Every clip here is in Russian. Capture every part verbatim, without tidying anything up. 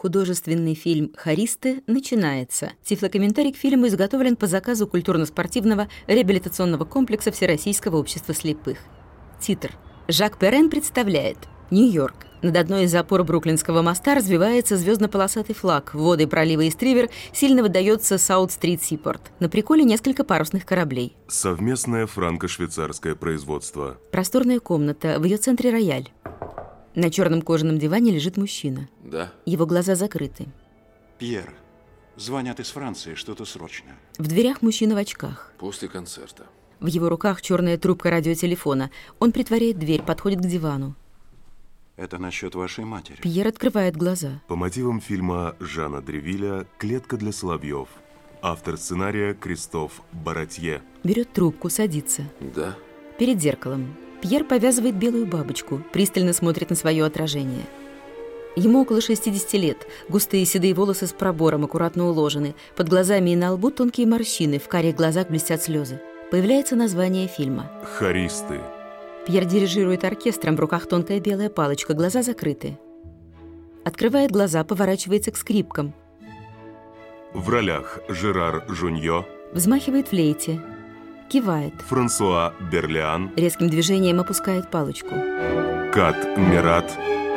Художественный фильм «Хористы» начинается. Тифлокомментарий к фильму изготовлен по заказу культурно-спортивного реабилитационного комплекса Всероссийского общества слепых. Титр. Жак Перен представляет. Нью-Йорк. Над одной из опор Бруклинского моста развивается звездно-полосатый флаг. В воды пролива Истривер сильно выдается Саут-стрит Сипорт. На приколе несколько парусных кораблей. Совместное франко-швейцарское производство. Просторная комната, в ее центре рояль. На черном кожаном диване лежит мужчина. Да. Его глаза закрыты. Пьер, звонят из Франции, что-то срочно. В дверях мужчина в очках. После концерта. В его руках черная трубка радиотелефона. Он притворяет дверь, подходит к дивану. Это насчет вашей матери. Пьер открывает глаза. По мотивам фильма Жана Древиля «Клетка для соловьев». Автор сценария Кристоф Баратье. Берет трубку, садится. Да. Перед зеркалом. Пьер повязывает белую бабочку, пристально смотрит на свое отражение. Ему около шестидесяти лет. Густые седые волосы с пробором аккуратно уложены. Под глазами и на лбу тонкие морщины, в карих глазах блестят слезы. Появляется название фильма. «Хористы». Пьер дирижирует оркестром, в руках тонкая белая палочка, глаза закрыты. Открывает глаза, поворачивается к скрипкам. В ролях Жерар Жуньо, Взмахивает флейте. Кивает. Франсуа Берлиан, Резким движением опускает палочку. Кат Мират,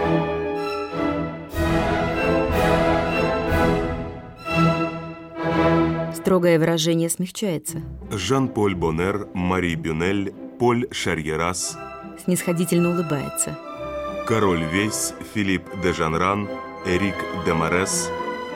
Строгое выражение смягчается. Жан-Поль Боннер, Мари Бюнель, Поль Шарьерас, Снисходительно улыбается. Король Весь, Филипп де Жанран, Эрик де Морес.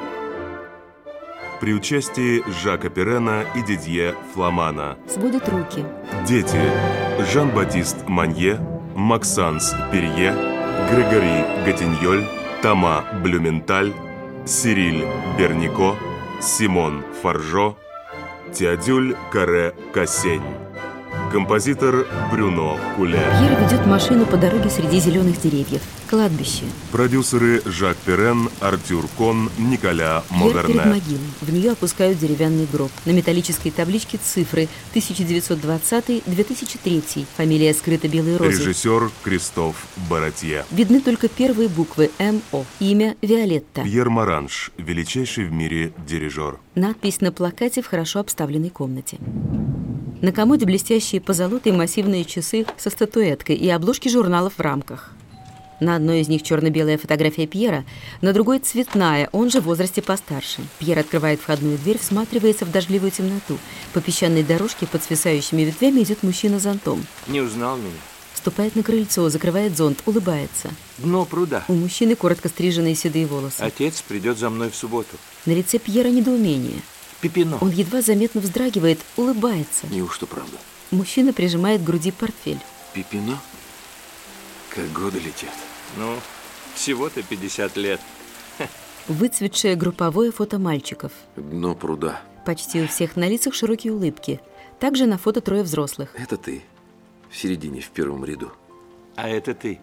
При участии Жака Перена и Дидье Фламана. Сводит руки. Дети: Жан-Батист Манье, Максанс Перье, Грегори Гатиньоль, Тома Блюменталь, Сириль Бернико, Симон Фаржо, Теодюль Каре Кассень. Композитор Брюно Куле. Пьер ведет машину по дороге среди зеленых деревьев. Кладбище. Продюсеры Жак Перен, Артюр Кон, Николя Пьер перед Моверне. могилой. В нее опускают деревянный гроб. На металлической табличке цифры тысяча девятьсот двадцатый — две тысячи третий. Фамилия скрыта белой розой. Режиссер Кристоф Баратье. Видны только первые буквы М О. Имя Виолетта. Пьер Моранж, величайший в мире дирижер. Надпись на плакате в хорошо обставленной комнате. На комоде блестящие позолотой массивные часы со статуэткой и обложки журналов в рамках. На одной из них черно-белая фотография Пьера, на другой цветная, он же в возрасте постарше. Пьер открывает входную дверь, всматривается в дождливую темноту. По песчаной дорожке под свисающими ветвями идет мужчина с зонтом. Не узнал меня? Вступает на крыльцо, закрывает зонт, улыбается. Дно пруда. У мужчины коротко стриженные седые волосы. Отец придет за мной в субботу. На лице Пьера недоумение. Пипино. Он едва заметно вздрагивает, улыбается. Неужто правда? Мужчина прижимает к груди портфель. Пипино? Как годы летят. Ну, всего-то пятьдесят лет. Выцветшее групповое фото мальчиков. Дно пруда. Почти у всех на лицах широкие улыбки. Также на фото трое взрослых. Это ты. В середине, в первом ряду. А это ты.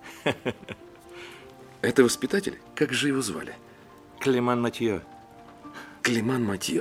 Это воспитатель? Как же его звали? Клеман Матье. Клеман Матье.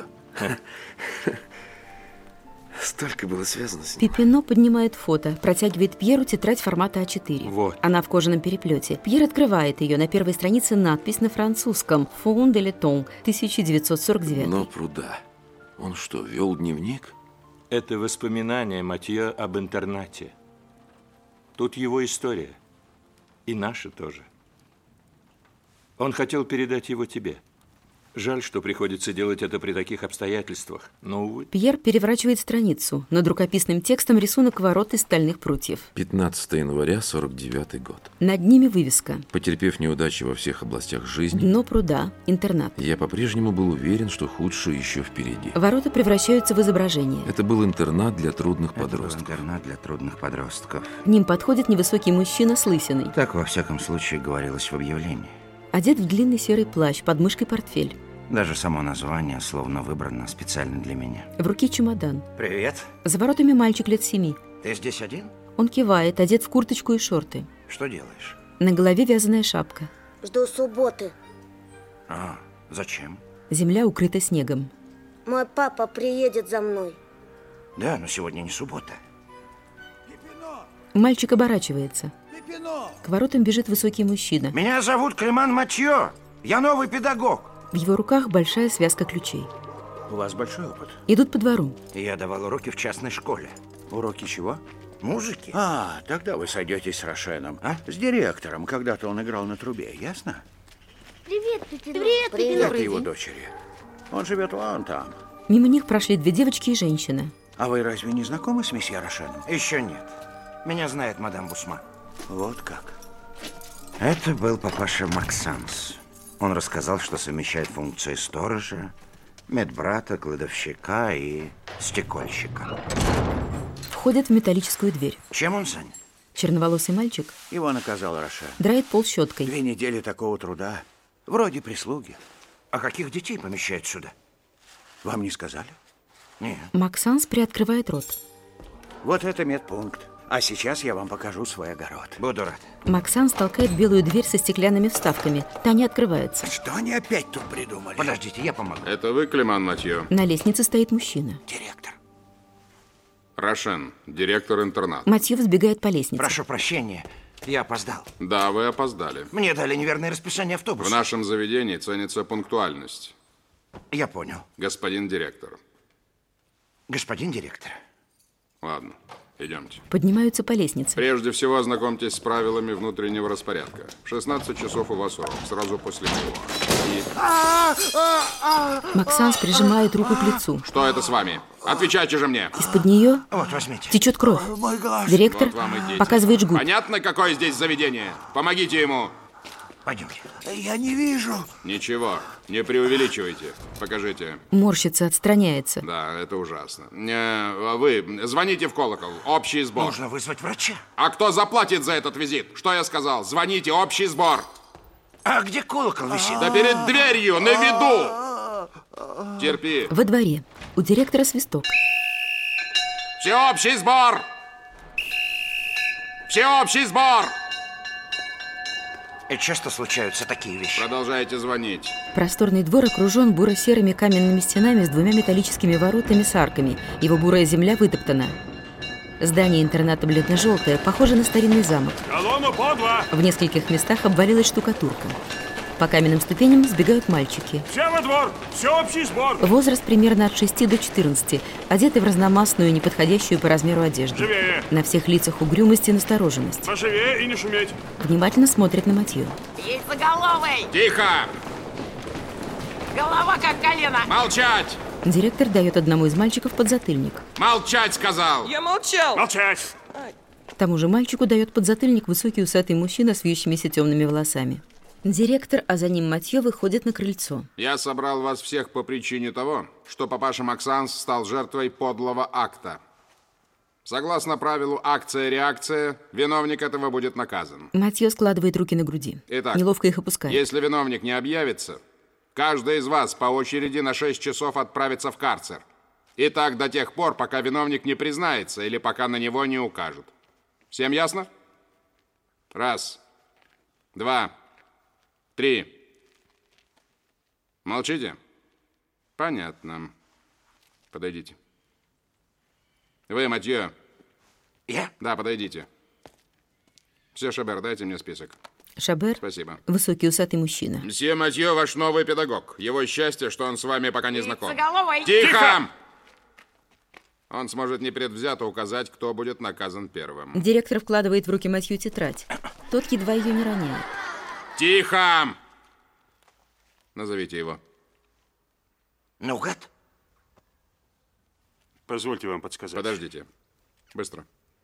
Столько было связано с ним. Пипино поднимает фото, протягивает Пьеру тетрадь формата А четыре. Вот. Она в кожаном переплете. Пьер открывает ее. На первой странице надпись на французском «Фон де летон», тысяча девятьсот сорок девятый. Дно пруда. Он что, вел дневник? Это воспоминания Матье об интернате. Тут его история. И наша тоже. Он хотел передать его тебе. Жаль, что приходится делать это при таких обстоятельствах, но, увы. Пьер переворачивает страницу. Над рукописным текстом рисунок ворот из стальных прутьев. пятнадцатого января сорок девятый год. Над ними вывеска. Потерпев неудачи во всех областях жизни, Дно пруда. Интернат. я по-прежнему был уверен, что худшее еще впереди. Ворота превращаются в изображение. Это был интернат для трудных Это был подростков. интернат для трудных подростков. К ним подходит невысокий мужчина с лысиной. Так, во всяком случае, говорилось в объявлении. Одет в длинный серый плащ, под мышкой портфель. Даже само название словно выбрано специально для меня. В руке чемодан. Привет. За воротами мальчик лет семи. Ты здесь один? Он кивает, одет в курточку и шорты. Что делаешь? На голове вязаная шапка. Жду субботы. А, зачем? Земля укрыта снегом. Мой папа приедет за мной. Да, но сегодня не суббота. Мальчик оборачивается. К воротам бежит высокий мужчина. Меня зовут Клеман Матье. Я новый педагог. В его руках большая связка ключей. У вас большой опыт. Идут по двору. Я давал уроки в частной школе. Уроки чего? Музыки. А, тогда вы сойдетесь с Рошеном, а? С директором. Когда-то он играл на трубе, ясно? Привет, Пепелов. Привет, Привет его дочери. Он живет вон там. Мимо них прошли две девочки и женщина. А вы разве не знакомы с месье Рошеном? Еще нет. Меня знает мадам Бусма. Вот как. Это был папаша Максанс. Он рассказал, что совмещает функции сторожа, медбрата, кладовщика и стекольщика. Входят в металлическую дверь. Чем он занят? Черноволосый мальчик Его наказал Рошен. драет пол щеткой. Две недели такого труда. Вроде прислуги. А каких детей помещают сюда? Вам не сказали? Нет. Максанс приоткрывает рот. Вот это медпункт. А сейчас я вам покажу свой огород. Буду рад. Максанс толкает белую дверь со стеклянными вставками. Та не открывается. Что они опять тут придумали? Подождите, я помогу. Это вы, Клеман Матье? На лестнице стоит мужчина. Директор. Рошен, директор интерната. Матье взбегает по лестнице. Прошу прощения, я опоздал. Да, вы опоздали. Мне дали неверное расписание автобуса. В нашем заведении ценится пунктуальность. Я понял. Господин директор. Господин директор. Ладно, идемте. Поднимаются по лестнице. Прежде всего, ознакомьтесь с правилами внутреннего распорядка. В шестнадцать часов у вас урок, сразу после него. И... Максанс прижимает руку к лицу. Что это с вами? Отвечайте же мне. Из-под нее Вот, возьмите. течет кровь. Директор Вот вам и дети. показывает жгут. Понятно, какое здесь заведение? Помогите ему. Пойдемте. Я не вижу. Ничего, не преувеличивайте. Покажите. Морщится, отстраняется. Да, это ужасно. Э, Вы звоните в колокол. Общий сбор. Нужно вызвать врача. А кто заплатит за этот визит? Что я сказал? Звоните, общий сбор. А где колокол висит? Да перед дверью, на виду. Терпи. Во дворе. У директора свисток. Всеобщий сбор. Всеобщий сбор. И часто случаются такие вещи. Продолжайте звонить. Просторный двор окружен буро-серыми каменными стенами с двумя металлическими воротами с арками. Его бурая земля вытоптана. Здание интерната бледно-желтое, похоже на старинный замок. Колонну по два! В нескольких местах обвалилась штукатурка. По каменным ступеням сбегают мальчики. Все во двор! Все общий сбор! Возраст примерно от шести до четырнадцати, одеты в разномастную, неподходящую по размеру одежду. Живее! На всех лицах угрюмость и настороженность. Поживее и не шуметь! Внимательно смотрят на Матье. Яйцеголовый! Тихо! Голова как колено! Молчать! Директор дает одному из мальчиков подзатыльник. Молчать, сказал! Я молчал! Молчать! Тому же мальчику дает подзатыльник высокий усатый мужчина с вьющимися темными волосами. Директор, а за ним Матье, выходит на крыльцо. Я собрал вас всех по причине того, что папаша Максанс стал жертвой подлого акта. Согласно правилу акция-реакция, виновник этого будет наказан. Матье складывает руки на груди. Итак, неловко их опускает. Если виновник не объявится, каждый из вас по очереди на шесть часов отправится в карцер. И так до тех пор, пока виновник не признается или пока на него не укажут. Всем ясно? Раз, два, три. Молчите? Понятно. Подойдите. Вы, Матье. Я? Да, подойдите. Все, Шабер, дайте мне список. Шабер, Спасибо. высокий усатый мужчина. Мсье Матье, ваш новый педагог. Его счастье, что он с вами пока не знаком. Яйцеголовый! Тихо! Тихо! Он сможет непредвзято указать, кто будет наказан первым. Директор вкладывает в руки Матью тетрадь. Тот едва ее не роняет. Тихо! Назовите его. Наугад? Позвольте вам подсказать. Подождите. Быстро.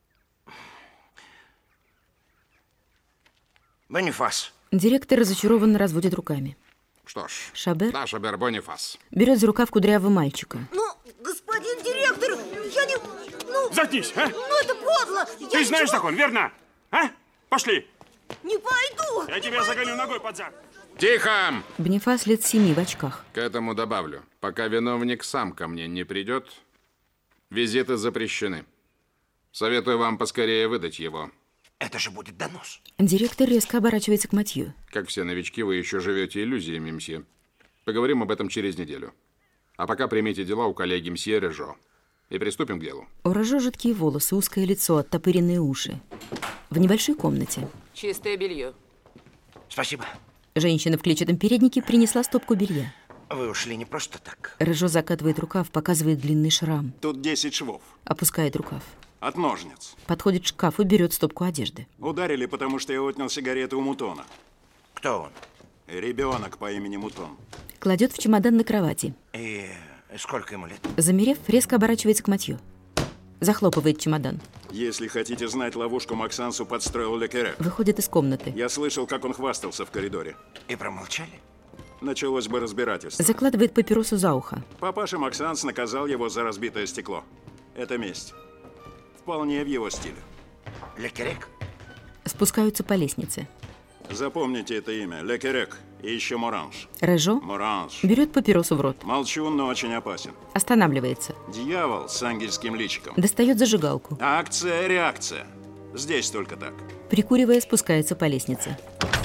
Бонифас. Директор разочарованно разводит руками. Что ж. Шабер Да, Шабер Бонифас. берет за рукав кудрявого мальчика. Ну, господин директор, я не... Ну, Заткнись, а? ну это подло! Я Ты знаешь ничего закон, верно? А? Пошли! Не пойду! Я тебя загоню ногой под зад. Тихо! Бонифас лет семи в очках. К этому добавлю. Пока виновник сам ко мне не придет, визиты запрещены. Советую вам поскорее выдать его. Это же будет донос. Директор резко оборачивается к Матью. Как все новички, вы еще живете иллюзиями, мсье. Поговорим об этом через неделю. А пока примите дела у коллеги мсье Режо. И приступим к делу. У Режо жидкие волосы, узкое лицо, оттопыренные уши. В небольшой комнате. Чистое белье. Спасибо. Женщина в клетчатом переднике принесла стопку белья. Вы ушли не просто так. Рыжо закатывает рукав, показывает длинный шрам. Тут десять швов. Опускает рукав. От ножниц. Подходит к шкафу, берет стопку одежды. Ударили, потому что я отнял сигареты у Мутона. Кто он? Ребенок по имени Мутон. Кладет в чемодан на кровати. И сколько ему лет? Замерев, резко оборачивается к Матью. Захлопывает чемодан. Если хотите знать, ловушку Максансу подстроил Лекерек. Выходит из комнаты. Я слышал, как он хвастался в коридоре. И промолчали? Началось бы разбирательство. Закладывает папиросу за ухо. Папаша Максанс наказал его за разбитое стекло. Это месть. Вполне в его стиле. Лекерек? Спускаются по лестнице. Запомните это имя. Лекерек. И еще Моранж. Рыжо Моранж. берет папиросу в рот. Молчун, но очень опасен. Останавливается. Дьявол с ангельским личиком. Достает зажигалку. Акция, реакция. Здесь только так. Прикуривая, спускается по лестнице.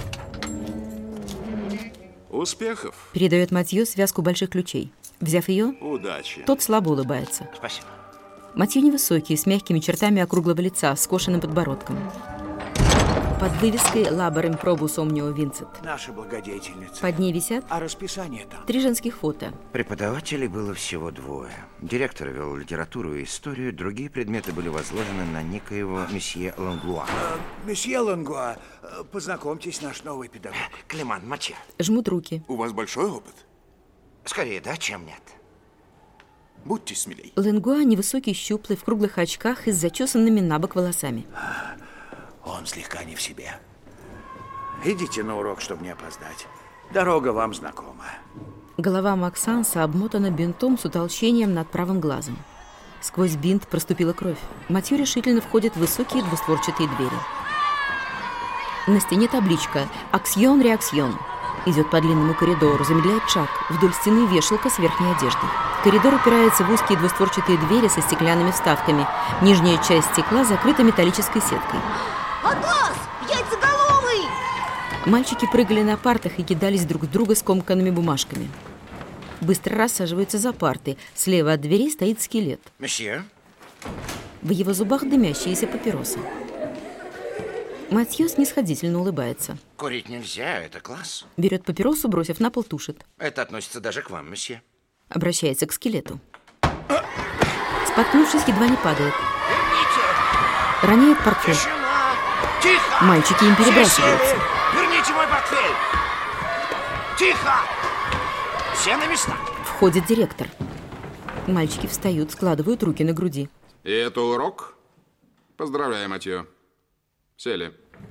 Успехов. Передает Матью связку больших ключей. Взяв ее, Удачи. тот слабо улыбается. Спасибо. Матью невысокий, с мягкими чертами округлого лица, скошенным подбородком. Под вывеской «Лаборем пробус омнио винцит». Наша благодетельница. Под ней висят А расписание там? три женских фото. Преподавателей было всего двое. Директор вел литературу и историю, другие предметы были возложены на некоего месье Ланглуа. Э, месье Лангуа, э, познакомьтесь, наш новый педагог. Климан Матье. Жмут руки. У вас большой опыт? Скорее да, чем нет. Будьте смелей. Ленгуа невысокий, щуплый, в круглых очках и с зачесанными на бок волосами. Он слегка не в себе. Идите на урок, чтобы не опоздать. Дорога вам знакома. Голова Максанса обмотана бинтом с утолщением над правым глазом. Сквозь бинт проступила кровь. Матью решительно входит в высокие двустворчатые двери. На стене табличка «Аксьон, реаксьон». Идет по длинному коридору, замедляет шаг. Вдоль стены вешалка с верхней одеждой. Коридор упирается в узкие двустворчатые двери со стеклянными вставками. Нижняя часть стекла закрыта металлической сеткой. Атас! Яйцеголовый! Мальчики прыгали на партах и кидались друг в друга скомканными бумажками. Быстро рассаживаются за парты. Слева от двери стоит скелет. Месье? В его зубах дымящиеся папиросы. Матью снисходительно улыбается. Курить нельзя, это класс. Берет папиросу, бросив на пол, тушит. Это относится даже к вам, месье. Обращается к скелету. Споткнувшись, едва не падает. Роняет портфель. Тишина! Тихо! Мальчики им перебрасываются. Верните мой портфель! Тихо! Все на места. Входит директор. Мальчики встают, складывают руки на груди. И это урок? Поздравляю, Матью. Сели.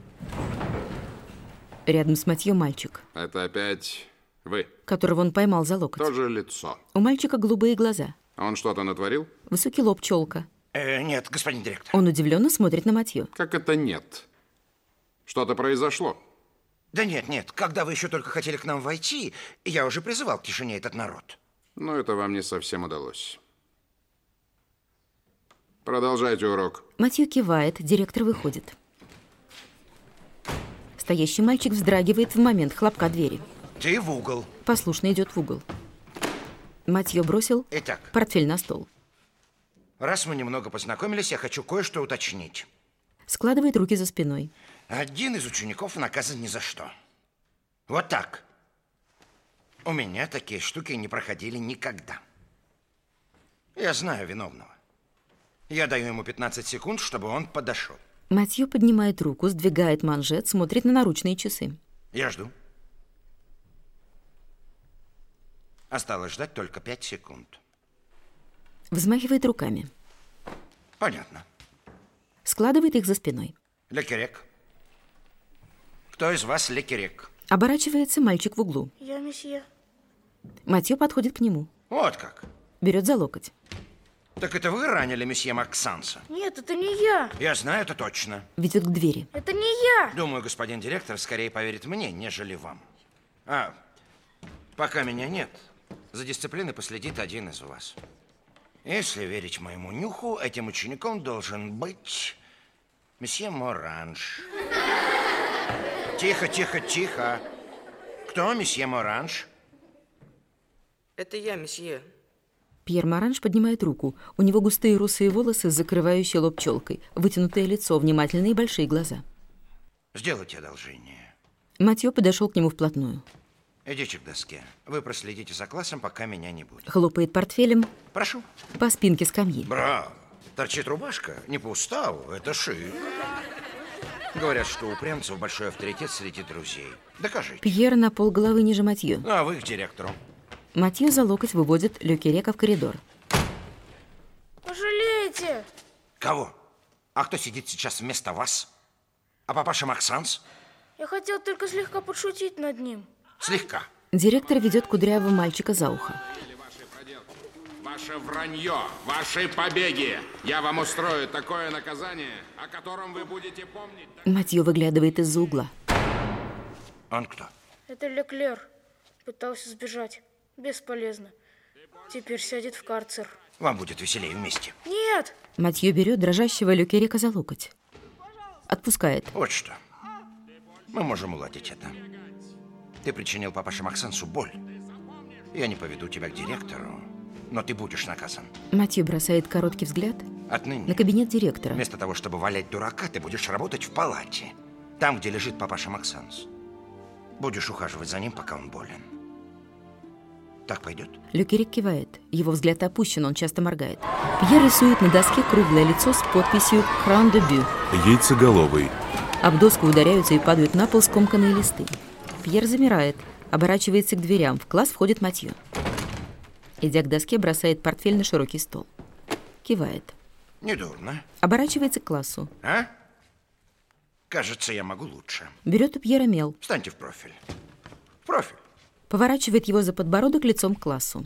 Рядом с Матью мальчик, Это опять вы. которого он поймал за локоть. То же лицо. У мальчика голубые глаза. Он что-то натворил? Высокий лоб, челка. Э, нет, господин директор. Он удивленно смотрит на Матью. Как это нет? Что-то произошло. Да нет, нет, когда вы еще только хотели к нам войти, я уже призывал к тишине этот народ. Но это вам не совсем удалось. Продолжайте урок. Матью кивает, директор выходит. Стоящий мальчик вздрагивает в момент хлопка двери. Ты в угол. Послушно идет в угол. Матью бросил Итак, портфель на стол. раз мы немного познакомились, я хочу кое-что уточнить. Складывает руки за спиной. Один из учеников наказан ни за что. Вот так. У меня такие штуки не проходили никогда. Я знаю виновного. Я даю ему пятнадцать секунд, чтобы он подошел. Матью поднимает руку, сдвигает манжет, смотрит на наручные часы. Я жду. Осталось ждать только пять секунд. Взмахивает руками. Понятно. Складывает их за спиной. Лекерек. Кто из вас лекерек? Оборачивается мальчик в углу. Я месье. Матью подходит к нему. Вот как. Берет за локоть. Так это вы ранили месье Максанса? Нет, это не я. Я знаю это точно. Ведет к двери. Это не я. Думаю, господин директор скорее поверит мне, нежели вам. А, пока меня нет, за дисциплиной последит один из вас. Если верить моему нюху, этим учеником должен быть месье Моранж. Тихо, тихо, тихо. Кто месье Моранж? Это я, месье. Пьер Моранж поднимает руку. У него густые русые волосы, закрывающие лоб челкой, вытянутое лицо, внимательные большие глаза. Сделайте одолжение. Матьё подошел к нему вплотную. Идите к доске. Вы проследите за классом, пока меня не будет. Хлопает портфелем. Прошу. По спинке скамьи. Браво. Торчит рубашка. Не по уставу. Это шик. Говорят, что у упрямцев большой авторитет среди друзей. Докажите. Пьер на полголовы ниже Матьё. А вы к директору. Матьё за локоть выводит Ле Кирека в коридор. Пожалейте! Кого? А кто сидит сейчас вместо вас? А папаша Максанс? Я хотел только слегка подшутить над ним. Слегка. Директор ведет кудрявого мальчика за ухо. Ваше вранье, ваши побеги. Я вам устрою такое наказание, о котором вы будете помнить. Матьё выглядывает из-за угла. Он кто? Это Леклер. Пытался сбежать. Бесполезно. Теперь сядет в карцер. Вам будет веселее вместе. Нет! Матьё берет дрожащего Ле Кирека за локоть. Отпускает. Вот что. Мы можем уладить это. Ты причинил папаше Максансу боль. Я не поведу тебя к директору, но ты будешь наказан. Матьё бросает короткий взгляд Отныне на кабинет директора. Вместо того, чтобы валять дурака, ты будешь работать в палате. Там, где лежит папаша Максанс. Будешь ухаживать за ним, пока он болен. Так пойдет? Ле Кирек кивает. Его взгляд опущен, он часто моргает. Пьер рисует на доске круглое лицо с подписью «Кран де Бю». Яйцеголовый. Об доску ударяются и падают на пол скомканные листы. Пьер замирает, оборачивается к дверям. В класс входит Матьё. Идя к доске, бросает портфель на широкий стол. Кивает. Недурно. Оборачивается к классу. А? Кажется, я могу лучше. Берет у Пьера мел. Встаньте в профиль. В профиль. Поворачивает его за подбородок лицом к классу.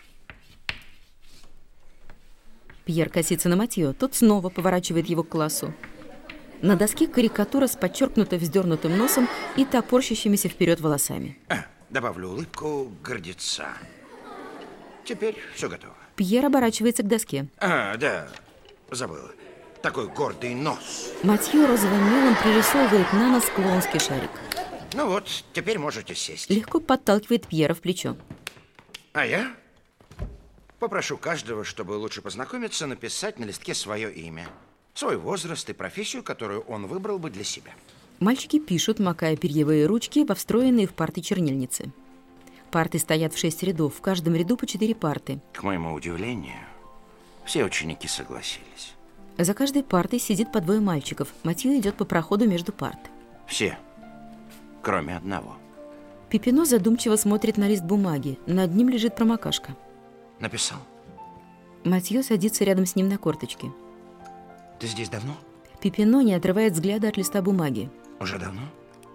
Пьер косится на Матьё. Тот снова поворачивает его к классу. На доске карикатура с подчеркнуто вздернутым носом и топорщащимися вперед волосами. А, добавлю улыбку гордеца. Теперь все готово. Пьер оборачивается к доске. А, да, забыл. Такой гордый нос. Матьё розовым мелом пририсовывает на нос клоунский шарик. Ну вот, теперь можете сесть. Легко подталкивает Пьера в плечо. А я попрошу каждого, чтобы лучше познакомиться, написать на листке свое имя, свой возраст и профессию, которую он выбрал бы для себя. Мальчики пишут, макая перьевые ручки во встроенные в парты чернильницы. Парты стоят в шесть рядов, в каждом ряду по четыре парты. К моему удивлению, все ученики согласились. За каждой партой сидит по двое мальчиков. Матьё идет по проходу между парт. Все, кроме одного. Пипино задумчиво смотрит на лист бумаги. Над ним лежит промокашка. Написал? Матьё садится рядом с ним на корточки. Ты здесь давно? Пипино не отрывает взгляда от листа бумаги. Уже давно?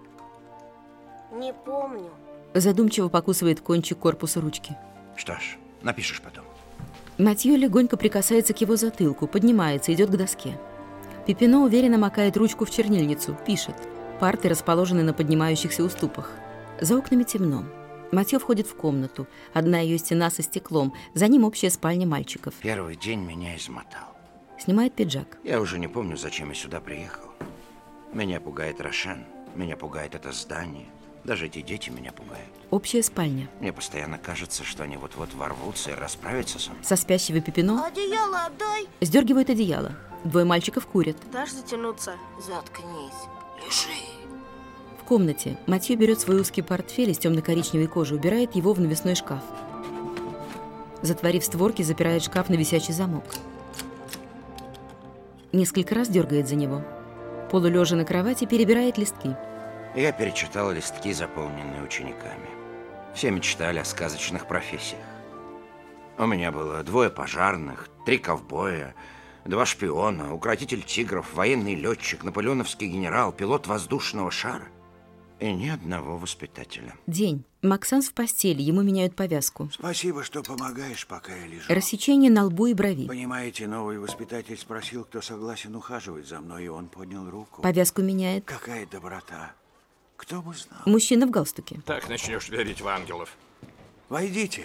Не помню. Задумчиво покусывает кончик корпуса ручки. Что ж, напишешь потом. Матьё легонько прикасается к его затылку, поднимается, идет к доске. Пипино уверенно макает ручку в чернильницу, пишет. Парты расположены на поднимающихся уступах. За окнами темно. Матьё входит в комнату. Одна ее стена со стеклом. За ним общая спальня мальчиков. Первый день меня измотал. Снимает пиджак. Я уже не помню, зачем я сюда приехал. Меня пугает Рошен, меня пугает это здание. Даже эти дети меня пугают. Общая спальня. Мне постоянно кажется, что они вот-вот ворвутся и расправятся со мной. Со спящего Пипино Одеяло отдай. сдергивают одеяло. Двое мальчиков курят. Дашь затянуться? Заткнись. Лежи. В комнате Матьё берет свой узкий портфель из темно-коричневой кожи, убирает его в навесной шкаф. Затворив створки, запирает шкаф на висячий замок. Несколько раз дергает за него. Полулежа на кровати, перебирает листки. Я перечитал листки, заполненные учениками. Все мечтали о сказочных профессиях. У меня было двое пожарных, три ковбоя, два шпиона, укротитель тигров, военный летчик, наполеоновский генерал, пилот воздушного шара и ни одного воспитателя. День. Максанс в постели, ему меняют повязку. Спасибо, что помогаешь, пока я лежу. Рассечение на лбу и брови. Понимаете, новый воспитатель спросил, кто согласен ухаживать за мной, и он поднял руку. Повязку меняет. Какая доброта. Кто бы знал. Мужчина в галстуке. Так начнешь верить в ангелов. Войдите.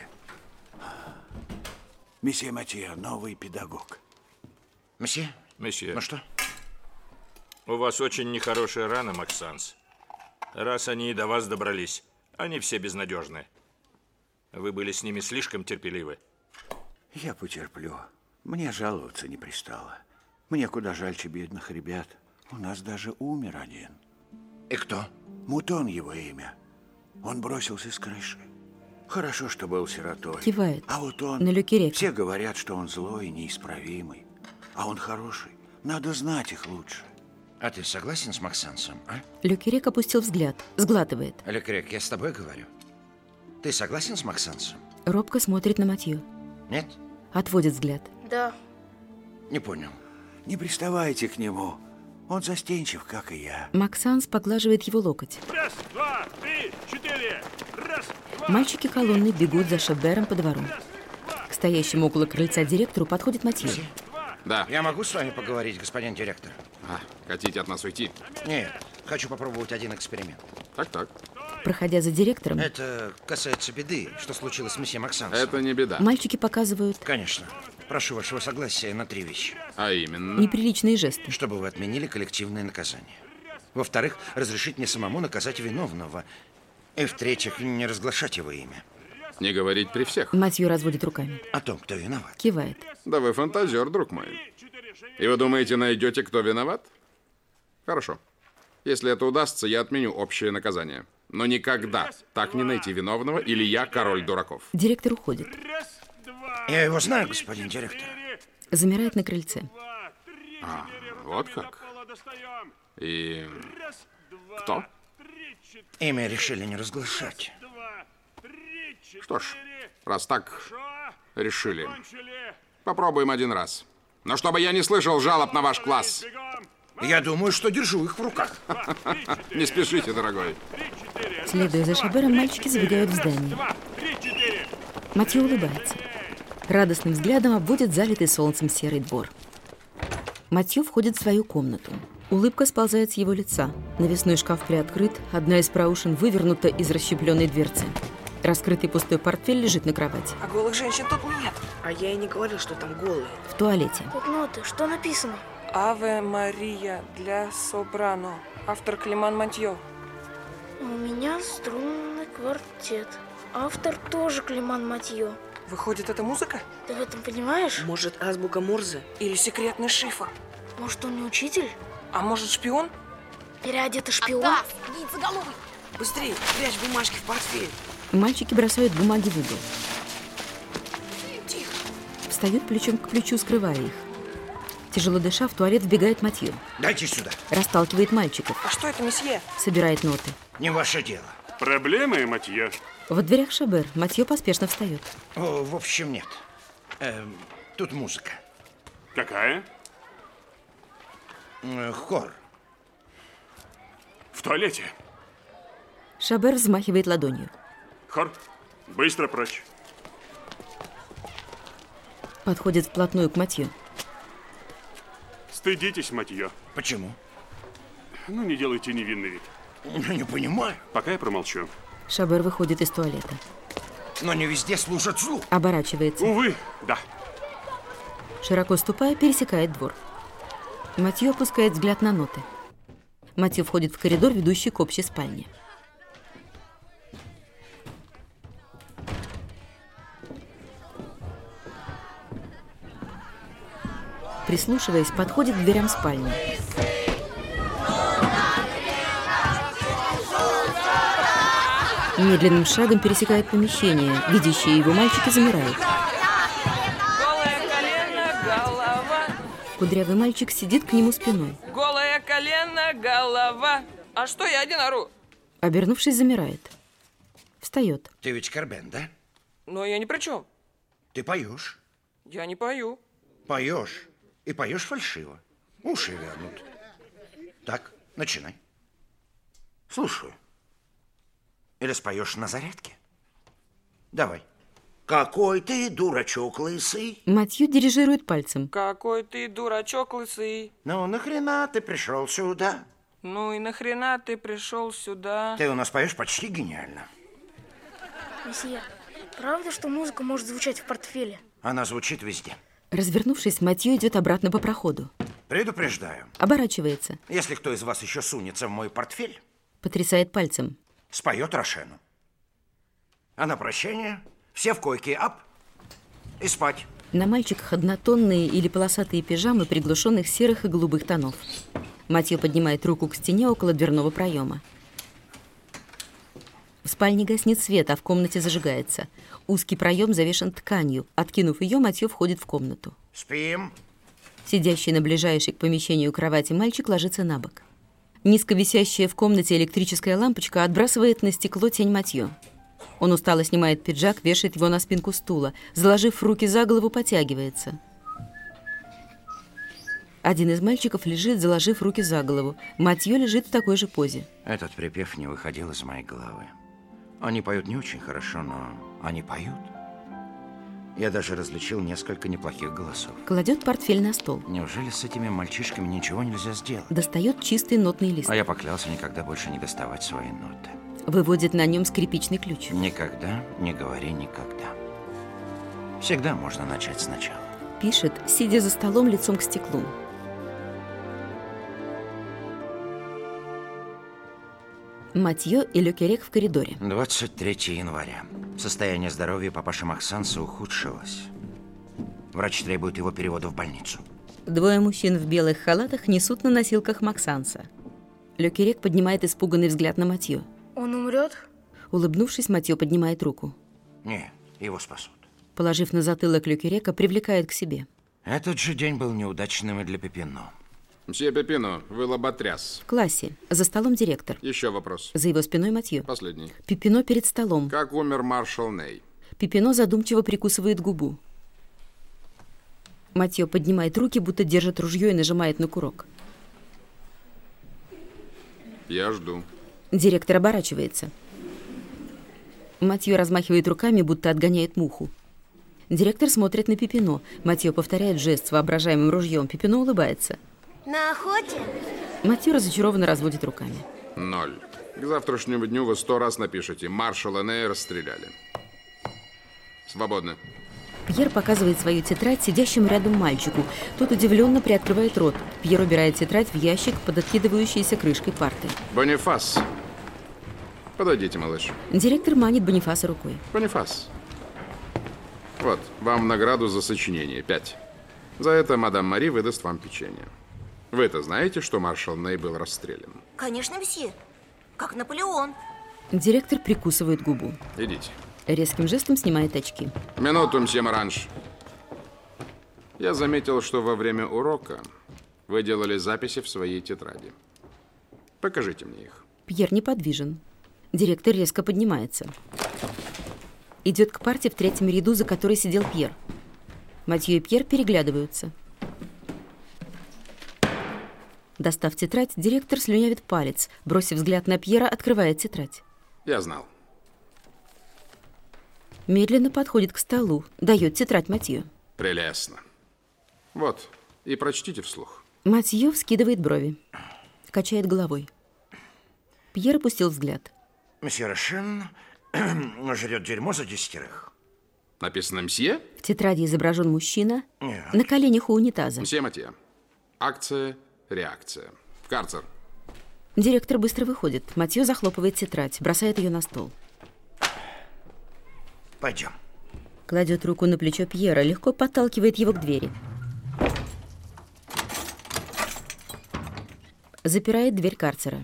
Месье Матьё, новый педагог. Месье? Месье. Ну что? У вас очень нехорошая рана, Максанс. Раз они и до вас добрались, они все безнадежны. Вы были с ними слишком терпеливы. Я потерплю. Мне жаловаться не пристало. Мне куда жальче бедных ребят. У нас даже умер один. И кто? Мутон его имя. Он бросился с крыши. Хорошо, что был сиротой. Кивает. А вот он... На Люкерека. Все говорят, что он злой и неисправимый. А он хороший. Надо знать их лучше. А ты согласен с Максансом, а? Люкерек опустил взгляд, сглатывает. Люкерек, я с тобой говорю. Ты согласен с Максансом? Робко смотрит на Матью. Нет? Отводит взгляд. Да. Не понял. Не приставайте к нему. Он застенчив, как и я. Максанс поглаживает его локоть. Раз, два, три, четыре. Раз, два. Мальчики колонны бегут за Шабером по двору. К стоящему около крыльца директору подходит Матью. Да. Я могу с вами поговорить, господин директор? А, хотите от нас уйти? Нет, хочу попробовать один эксперимент. Так-так. Проходя за директором... Это касается беды, что случилось с месье Максансом. Это не беда. Мальчики показывают... Конечно. Прошу вашего согласия на три вещи. А именно? Неприличные жесты. Чтобы вы отменили коллективное наказание. Во-вторых, разрешить мне самому наказать виновного. И в-третьих, не разглашать его имя. Не говорить при всех. Матью разводит руками. О том, кто виноват. Кивает. Да вы фантазер, друг мой. И вы думаете, найдете, кто виноват? Хорошо. Если это удастся, я отменю общее наказание. Но никогда так не найти виновного, или я король дураков. Директор уходит. Я его знаю, господин директор. Замирает на крыльце. А, вот как. И кто? Имя решили не разглашать. Что ж, раз так решили, попробуем один раз. Но чтобы я не слышал жалоб на ваш класс. Я думаю, что держу их в руках. Не спешите, дорогой. Следуя за Шабером, мальчики забегают в здание. Матью улыбается. Радостным взглядом обводит залитый солнцем серый двор. Матью входит в свою комнату. Улыбка сползает с его лица. Навесной шкаф приоткрыт, одна из проушин вывернута из расщепленной дверцы. Раскрытый пустой портфель лежит на кровати. А голых женщин тут нет. А я и не говорил, что там голые. В туалете. Тут ноты. Что написано? Аве Мария для сопрано. Автор Климан Матьё. У меня струнный квартет. Автор тоже Климан Матьё. Выходит, это музыка? Ты в этом понимаешь? Может, азбука Морзе или секретный шифр? Может, он не учитель? А может, шпион? Переодетый шпион? Отдав, яйцеголовый! Быстрее, прячь бумажки в портфель. Мальчики бросают бумаги в угол. Тихо. Встают плечом к плечу, скрывая их. Тяжело дыша, в туалет вбегает Матью. Дайте сюда. Расталкивает мальчиков. А что это, месье? Собирает ноты. Не ваше дело. Проблемы, Матьё? В дверях Шабер. Матью поспешно встает. О, в общем, нет. Эм, тут музыка. Какая? Э, хор. В туалете. Шабер взмахивает ладонью. Хор, быстро прочь. Подходит вплотную к Матью. Стыдитесь, Матьё. Почему? Ну, не делайте невинный вид. Ну, не понимаю. Пока я промолчу. Шабер выходит из туалета. Но не везде служат злу. Оборачивается. Увы, да. Широко ступая, пересекает двор. Матью опускает взгляд на ноты. Матью входит в коридор, ведущий к общей спальне. Прислушиваясь, подходит к дверям спальни. Медленным шагом пересекает помещение. Видящие его мальчики замирают. Голое колено, голова. Кудрявый мальчик сидит к нему спиной. Голое колено, голова. А что я один ору? Обернувшись, замирает. Встает. Ты ведь Карбен, да? Но я ни при чем. Ты поешь. Я не пою. Поешь. И поешь фальшиво. Уши вянут. Так, начинай. Слушаю. Или споешь на зарядке? Давай. Какой ты дурачок лысый. Матью дирижирует пальцем. Какой ты дурачок лысый. Ну, нахрена ты пришел сюда? Ну и нахрена ты пришел сюда? Ты у нас поешь почти гениально. Месье, правда, что музыка может звучать в портфеле? Она звучит везде. Развернувшись, Матью идет обратно по проходу. Предупреждаю. Оборачивается. Если кто из вас еще сунется в мой портфель, потрясает пальцем. Споет Рошену. А на прощение все в койке, ап, и спать. На мальчиках однотонные или полосатые пижамы приглушенных серых и голубых тонов. Матью поднимает руку к стене около дверного проема. спальне гаснет свет, а в комнате зажигается. Узкий проем завешен тканью. Откинув ее, Матьё входит в комнату. Спим. Сидящий на ближайшей к помещению кровати мальчик ложится на бок. Низко висящая в комнате электрическая лампочка отбрасывает на стекло тень Матьё. Он устало снимает пиджак, вешает его на спинку стула. Заложив руки за голову, потягивается. Один из мальчиков лежит, заложив руки за голову. Матьё лежит в такой же позе. Этот припев не выходил из моей головы. Они поют не очень хорошо, но они поют. Я даже различил несколько неплохих голосов. Кладет портфель на стол. Неужели с этими мальчишками ничего нельзя сделать? Достает чистый нотный лист. А я поклялся никогда больше не доставать свои ноты. Выводит на нем скрипичный ключ. Никогда не говори никогда. Всегда можно начать сначала. Пишет, сидя за столом лицом к стеклу. Матьё и Ле Кюрек в коридоре. двадцать третьего января. Состояние здоровья папаши Максанса ухудшилось. Врач требует его перевода в больницу. Двое мужчин в белых халатах несут на носилках Максанса. Ле Кюрек поднимает испуганный взгляд на Матьё. Он умрет? Улыбнувшись, Матьё поднимает руку. Нет, его спасут. Положив на затылок Ле Кюрека, привлекает к себе. Этот же день был неудачным и для Пепино. Мсье Пепино, вы лоботряс. В классе. За столом директор. Еще вопрос. За его спиной Матьё. Последний. Пепино перед столом. Как умер маршал Ней? Пепино задумчиво прикусывает губу. Матьё поднимает руки, будто держит ружье и нажимает на курок. Я жду. Директор оборачивается. Матьё размахивает руками, будто отгоняет муху. Директор смотрит на Пепино. Матьё повторяет жест с воображаемым ружьем. Пепино улыбается. На охоте? Матьё разочарованно разводит руками. Ноль. К завтрашнему дню вы сто раз напишите. Маршала Нея расстреляли. Свободно. Пьер показывает свою тетрадь сидящему рядом мальчику. Тот удивленно приоткрывает рот. Пьер убирает тетрадь в ящик под откидывающейся крышкой парты. Бонифас. Подойдите, малыш. Директор манит Бонифаса рукой. Бонифас. Вот, вам награду за сочинение. Пять. За это мадам Мари выдаст вам печенье. Вы-то знаете, что маршал Ней был расстрелян? Конечно, месье. Как Наполеон. Директор прикусывает губу. Идите. Резким жестом снимает очки. Минуту, мсье Маранж. Я заметил, что во время урока вы делали записи в своей тетради. Покажите мне их. Пьер неподвижен. Директор резко поднимается. Идет к парте в третьем ряду, за которой сидел Пьер. Матьё и Пьер переглядываются. Достав тетрадь, директор слюнявит палец. Бросив взгляд на Пьера, открывает тетрадь. Я знал. Медленно подходит к столу. Дает тетрадь Матьё. Прелестно. Вот, и прочтите вслух. Матьё вскидывает брови. Качает головой. Пьер опустил взгляд. Месье Рошен жрет дерьмо за десятерых. Написано «Мсье»? В тетради изображен мужчина. Нет. На коленях у унитаза. Мсье Матье. Акция, реакция. В карцер. Директор быстро выходит. Матьё захлопывает тетрадь, бросает ее на стол. Пойдем. Кладет руку на плечо Пьера, легко подталкивает его к двери. Запирает дверь карцера.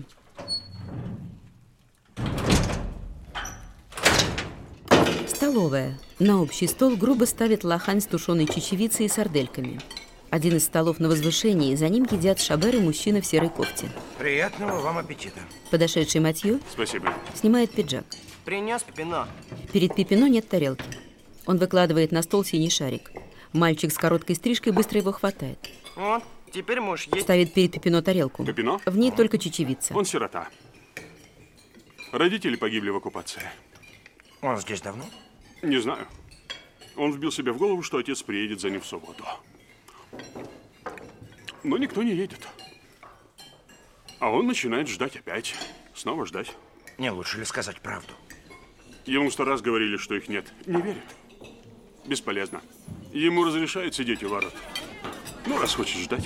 Столовая. На общий стол грубо ставит лохань с тушеной чечевицей и сардельками. Один из столов на возвышении, за ним едят Шабер и мужчина в серой кофте. Приятного вам аппетита. Подошедший Матьё Спасибо. снимает пиджак. Принес Пепино. Перед Пепино нет тарелки. Он выкладывает на стол синий шарик. Мальчик с короткой стрижкой быстро его хватает. Вот, теперь можешь есть. Ставит перед Пепино тарелку. Пепино? В ней только чечевица. Он сирота. Родители погибли в оккупации. Он здесь давно? Не знаю. Он вбил себе в голову, что отец приедет за ним в субботу. Но никто не едет. А он начинает ждать опять. Снова ждать. Не лучше ли сказать правду? Ему сто раз говорили, что их нет. Не верит. Бесполезно. Ему разрешают сидеть у ворот. Ну, раз хочешь ждать.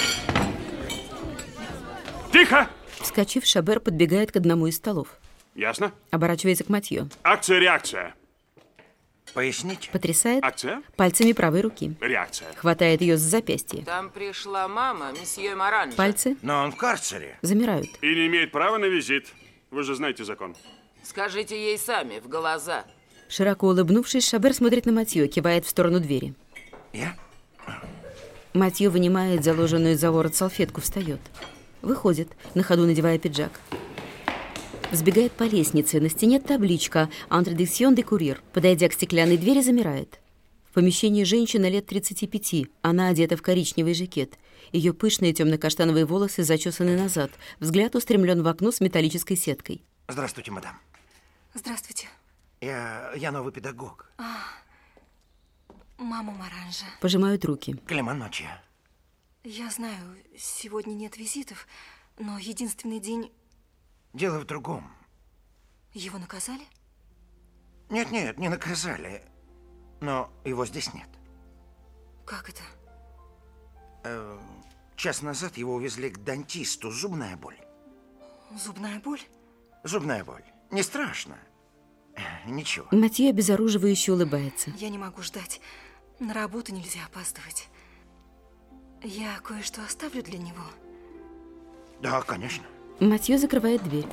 Тихо! Вскочив, Шабер подбегает к одному из столов. Ясно? Оборачивается к Матьё. Акция-реакция. Поясните. Потрясает Акция? пальцами правой руки. Реакция. Хватает ее за запястье. Там пришла мама, месье Маранж. Пальцы Но он в карцере. замирают. И не имеет права на визит. Вы же знаете закон. Скажите ей сами, в глаза. Широко улыбнувшись, Шабер смотрит на Матьё, кивает в сторону двери. Я? Матьё вынимает заложенную за ворот салфетку, встает. Выходит, на ходу надевая пиджак. Взбегает по лестнице, на стене табличка «Introduction de courrier». Подойдя к стеклянной двери, замирает. В помещении женщина лет тридцати пяти. Она одета в коричневый жакет. Ее пышные темно-каштановые волосы зачесаны назад. Взгляд устремлен в окно с металлической сеткой. Здравствуйте, мадам. Здравствуйте. Я, я новый педагог. А, мама Маранжа. Пожимают руки. Клеман Матьё. Я знаю, сегодня нет визитов, но единственный день... Дело в другом. Его наказали? Нет-нет, не наказали. Но его здесь нет. Как это? Э, час назад его увезли к дантисту. Зубная боль. Зубная боль? Зубная боль. Не страшно. Ничего. Матьё обезоруживающе улыбается. Я не могу ждать. На работу нельзя опаздывать. Я кое-что оставлю для него. Да, конечно. Матьё закрывает дверь.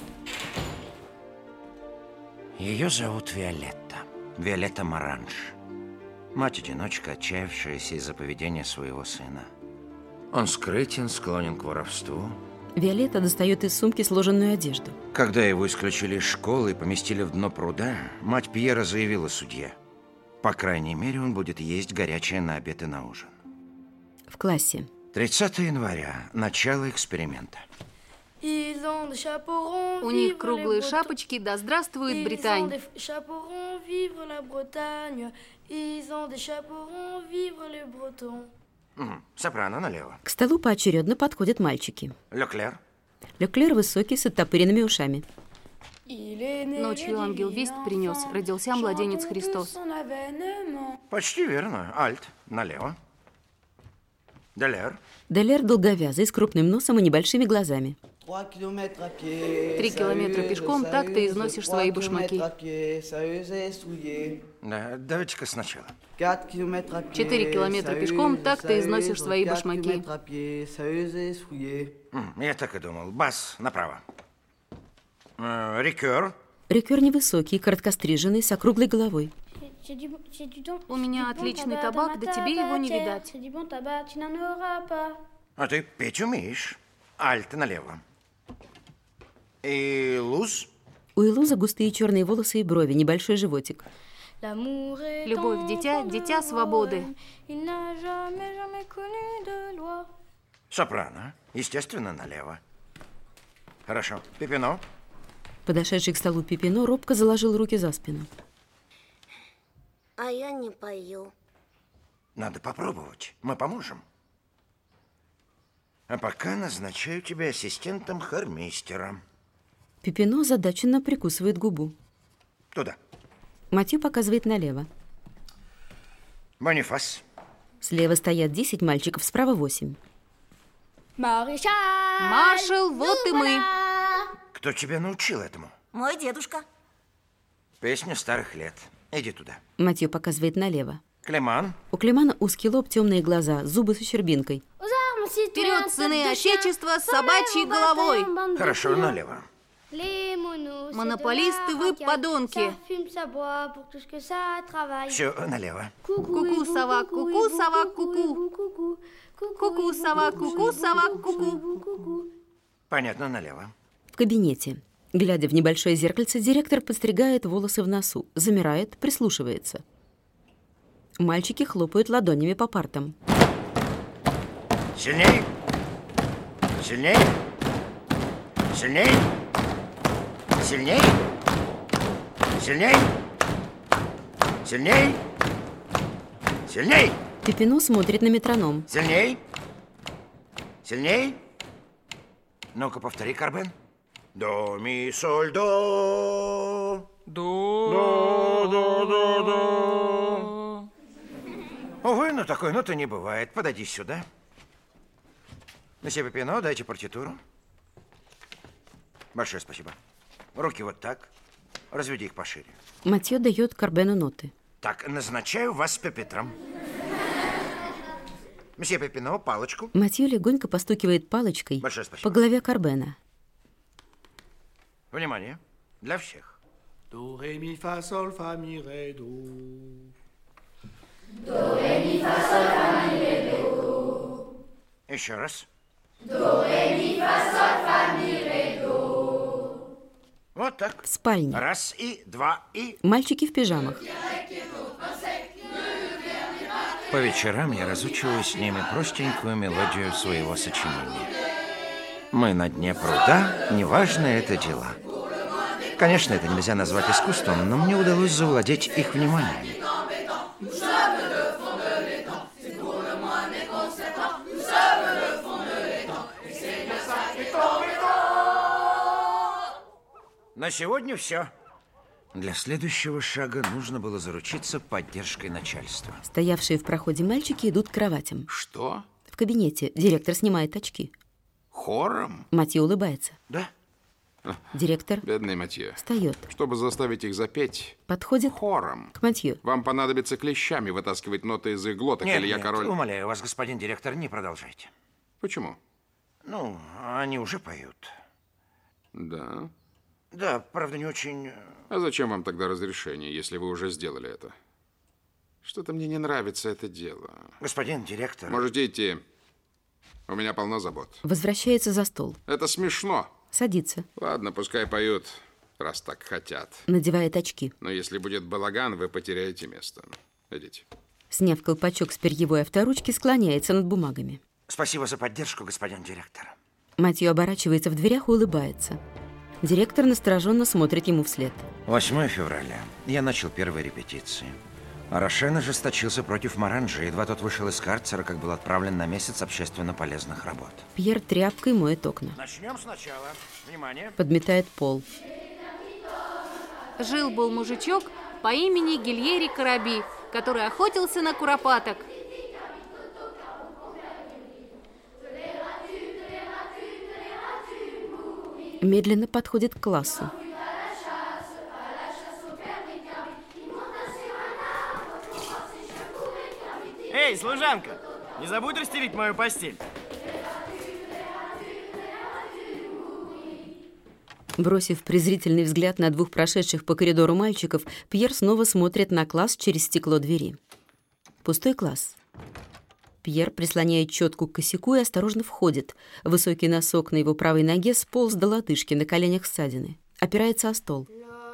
Ее зовут Виолетта. Виолетта Маранж. Мать-одиночка, отчаявшаяся из-за поведения своего сына. Он скрытен, склонен к воровству. Виолетта достает из сумки сложенную одежду. Когда его исключили из школы и поместили в дно пруда, мать Пьера заявила судье: по крайней мере, он будет есть горячее на обед и на ужин. В классе. тридцатого января. Начало эксперимента. У них круглые шапочки, да здравствует Британь. Угу. Сопрано налево. К столу поочередно подходят мальчики. Леклер. Леклер высокий, с оттопыренными ушами. Ночью ангел весть принес. Родился младенец Христос. Почти верно. Альт. Налево. Делер. Делер долговязый, с крупным носом и небольшими глазами. Три километра пешком, так ты износишь свои башмаки. Да, давайте-ка сначала. Четыре километра пешком, так ты износишь свои башмаки. Я так и думал. Бас направо. Э, Рикер. Рикер невысокий, короткостриженный, с округлой головой. У меня отличный табак, да тебе его не видать. А ты петь умеешь. Альт налево. И Луз. У Илуза густые черные волосы и брови, небольшой животик. Любовь, дитя, дитя свободы. Сопрано. Естественно, налево. Хорошо. Пипино. Подошедший к столу Пипино робко заложил руки за спину. А я не пою. Надо попробовать. Мы поможем. А пока назначаю тебя ассистентом хормейстера. Пипино озадаченно прикусывает губу. Туда. Матью показывает налево. Бонифас. Слева стоят десять мальчиков, справа восемь. Маршал, вот и мы. Кто тебя научил этому? Мой дедушка. Песня старых лет. Иди туда. Матью показывает налево. Клеман. У Клемана узкий лоб, темные глаза, зубы с щербинкой. Вперед, сыны Отечества, с собачьей головой. Хорошо, налево. Монополисты, вы подонки. Все, налево. Ку-ку, сова, ку-ку, сова, ку-ку. Ку-ку, сова, ку-ку, сова, ку-ку. Понятно, налево. В кабинете. Глядя в небольшое зеркальце, директор подстригает волосы в носу, замирает, прислушивается. Мальчики хлопают ладонями по партам. Сильней! Сильней! Сильней! Сильней! Сильней! Сильней! Сильней! Пипино смотрит на метроном. Сильней! Сильней! Ну-ка, повтори, Карбен. До, ми, соль, до. До. До, до, до, до. Увы, но такой ноты не бывает. Подойди сюда. Месье Пипино, дайте партитуру. Большое спасибо. Руки вот так. Разведи их пошире. Матьё дает Карбену ноты. Так, назначаю вас пепитром. Месье Пипино, палочку. Матьё легонько постукивает палочкой Большое спасибо. по голове Карбена. Внимание. Для всех. Do, ré, mi, fa, sol, fa, mi, ré, do. До, ре, ми, фа, соль, фа, ми, ре, до. Еще раз. До, ре, ми, фа, соль, фа, ми, ре, до. Вот так. В спальне. Раз и два и... Мальчики в пижамах. По вечерам я разучиваю с ними простенькую мелодию своего сочинения. Мы на дне пруда, неважно это дела. Конечно, это нельзя назвать искусством, но мне удалось завладеть их вниманием. На сегодня все. Для следующего шага нужно было заручиться поддержкой начальства. Стоявшие в проходе мальчики идут к кроватям. Что? В кабинете директор снимает очки. Хором? Матье улыбается. Да. Директор. Бедный Матье. Встает. Чтобы заставить их запеть. Подходит хором. К Матье. Вам понадобится клещами вытаскивать ноты из их глоток, нет, или я нет, король... умоляю вас, господин директор, не продолжайте. Почему? Ну, они уже поют. Да. Да, правда, не очень... А зачем вам тогда разрешение, если вы уже сделали это? Что-то мне не нравится это дело. Господин директор... Можете идти. У меня полно забот. Возвращается за стол. Это смешно. Садится. Ладно, пускай поют, раз так хотят. Надевает очки. Но если будет балаган, вы потеряете место. Идите. Сняв колпачок с перьевой авторучки, склоняется над бумагами. Спасибо за поддержку, господин директор. Матье оборачивается в дверях и улыбается. Директор настороженно смотрит ему вслед. восьмое февраля. Я начал первые репетиции. Рошен ожесточился против Маранжа, едва тот вышел из карцера, как был отправлен на месяц общественно полезных работ. Пьер тряпкой моет окна. Начнем сначала. Внимание. Подметает пол. Жил-был мужичок по имени Гильери Караби, который охотился на куропаток. Медленно подходит к классу. Эй, служанка, не забудь расстелить мою постель. Бросив презрительный взгляд на двух прошедших по коридору мальчиков, Пьер снова смотрит на класс через стекло двери. Пустой класс. Пьер прислоняет четку к косяку и осторожно входит. Высокий носок на его правой ноге сполз до лодыжки, на коленях ссадины. Опирается о стол.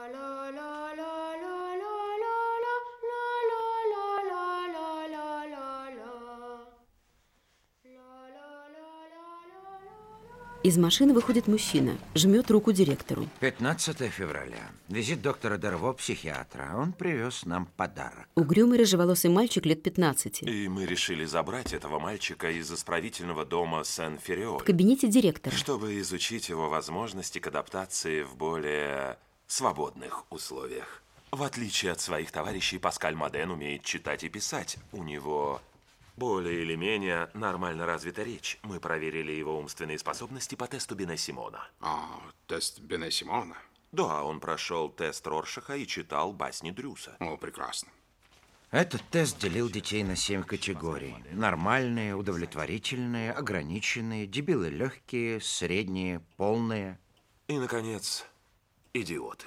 Из машины выходит мужчина, жмет руку директору. пятнадцатое февраля. Визит доктора Дерво, психиатра. Он привез нам подарок. Угрюмый рыжеволосый мальчик лет пятнадцати. И мы решили забрать этого мальчика из исправительного дома Сен-Фериоль. В кабинете директора. Чтобы изучить его возможности к адаптации в более свободных условиях. В отличие от своих товарищей, Паскаль Моден умеет читать и писать. У него... более или менее нормально развита речь. Мы проверили его умственные способности по тесту Бене-Симона. А, тест Бене-Симона? Да, он прошел тест Роршаха и читал басни Дрюса. О, прекрасно. Этот тест делил детей на семь категорий. Нормальные, удовлетворительные, ограниченные, дебилы легкие, средние, полные. И, наконец, идиоты.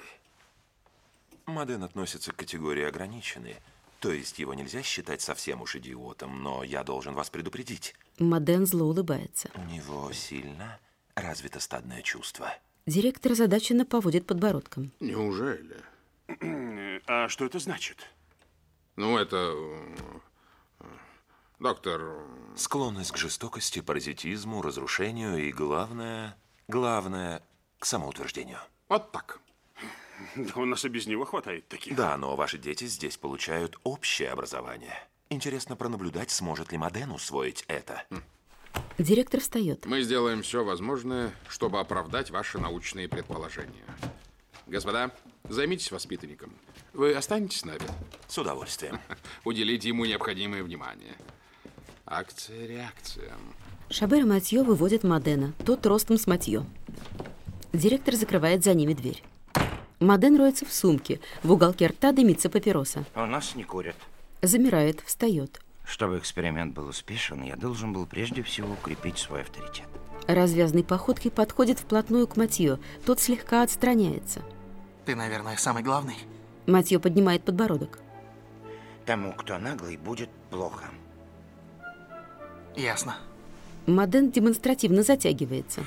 Моден относится к категории ограниченные. То есть его нельзя считать совсем уж идиотом, но я должен вас предупредить. Моден зло улыбается. У него сильно развито стадное чувство. Директор озадаченно поводит подбородком. Неужели? А что это значит? Ну, это... Доктор... Склонность к жестокости, паразитизму, разрушению и, главное, главное, к самоутверждению. Вот так. Да у нас и без него хватает таких. Да, но ваши дети здесь получают общее образование. Интересно пронаблюдать, сможет ли Моден усвоить это. Директор встает. Мы сделаем все возможное, чтобы оправдать ваши научные предположения. Господа, займитесь воспитанником. Вы останетесь на обед? С удовольствием. Уделите ему необходимое внимание. Акция-реакция. Шабер и Матье выводят Модена. Тот ростом с Матье. Директор закрывает за ними дверь. Моден роется в сумке. В уголке рта дымится папироса. У нас не курят. Замирает, встает. Чтобы эксперимент был успешен, я должен был прежде всего укрепить свой авторитет. Развязной походкой подходит вплотную к Матье. Тот слегка отстраняется. Ты, наверное, самый главный. Матьё поднимает подбородок. Тому, кто наглый, будет плохо. Ясно. Маден демонстративно затягивается.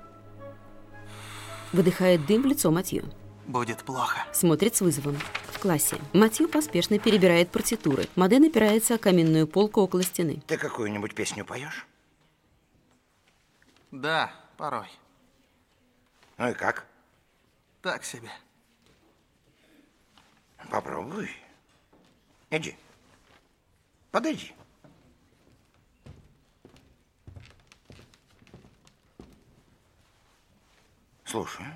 Выдыхает дым в лицо Матьё. Будет плохо. Смотрит с вызовом. В классе. Матьё поспешно перебирает партитуры. Маден опирается о каменную полку около стены. Ты какую-нибудь песню поешь? Да, порой. Ну и как? Так себе. Попробуй. Иди. Подойди. Слушаю.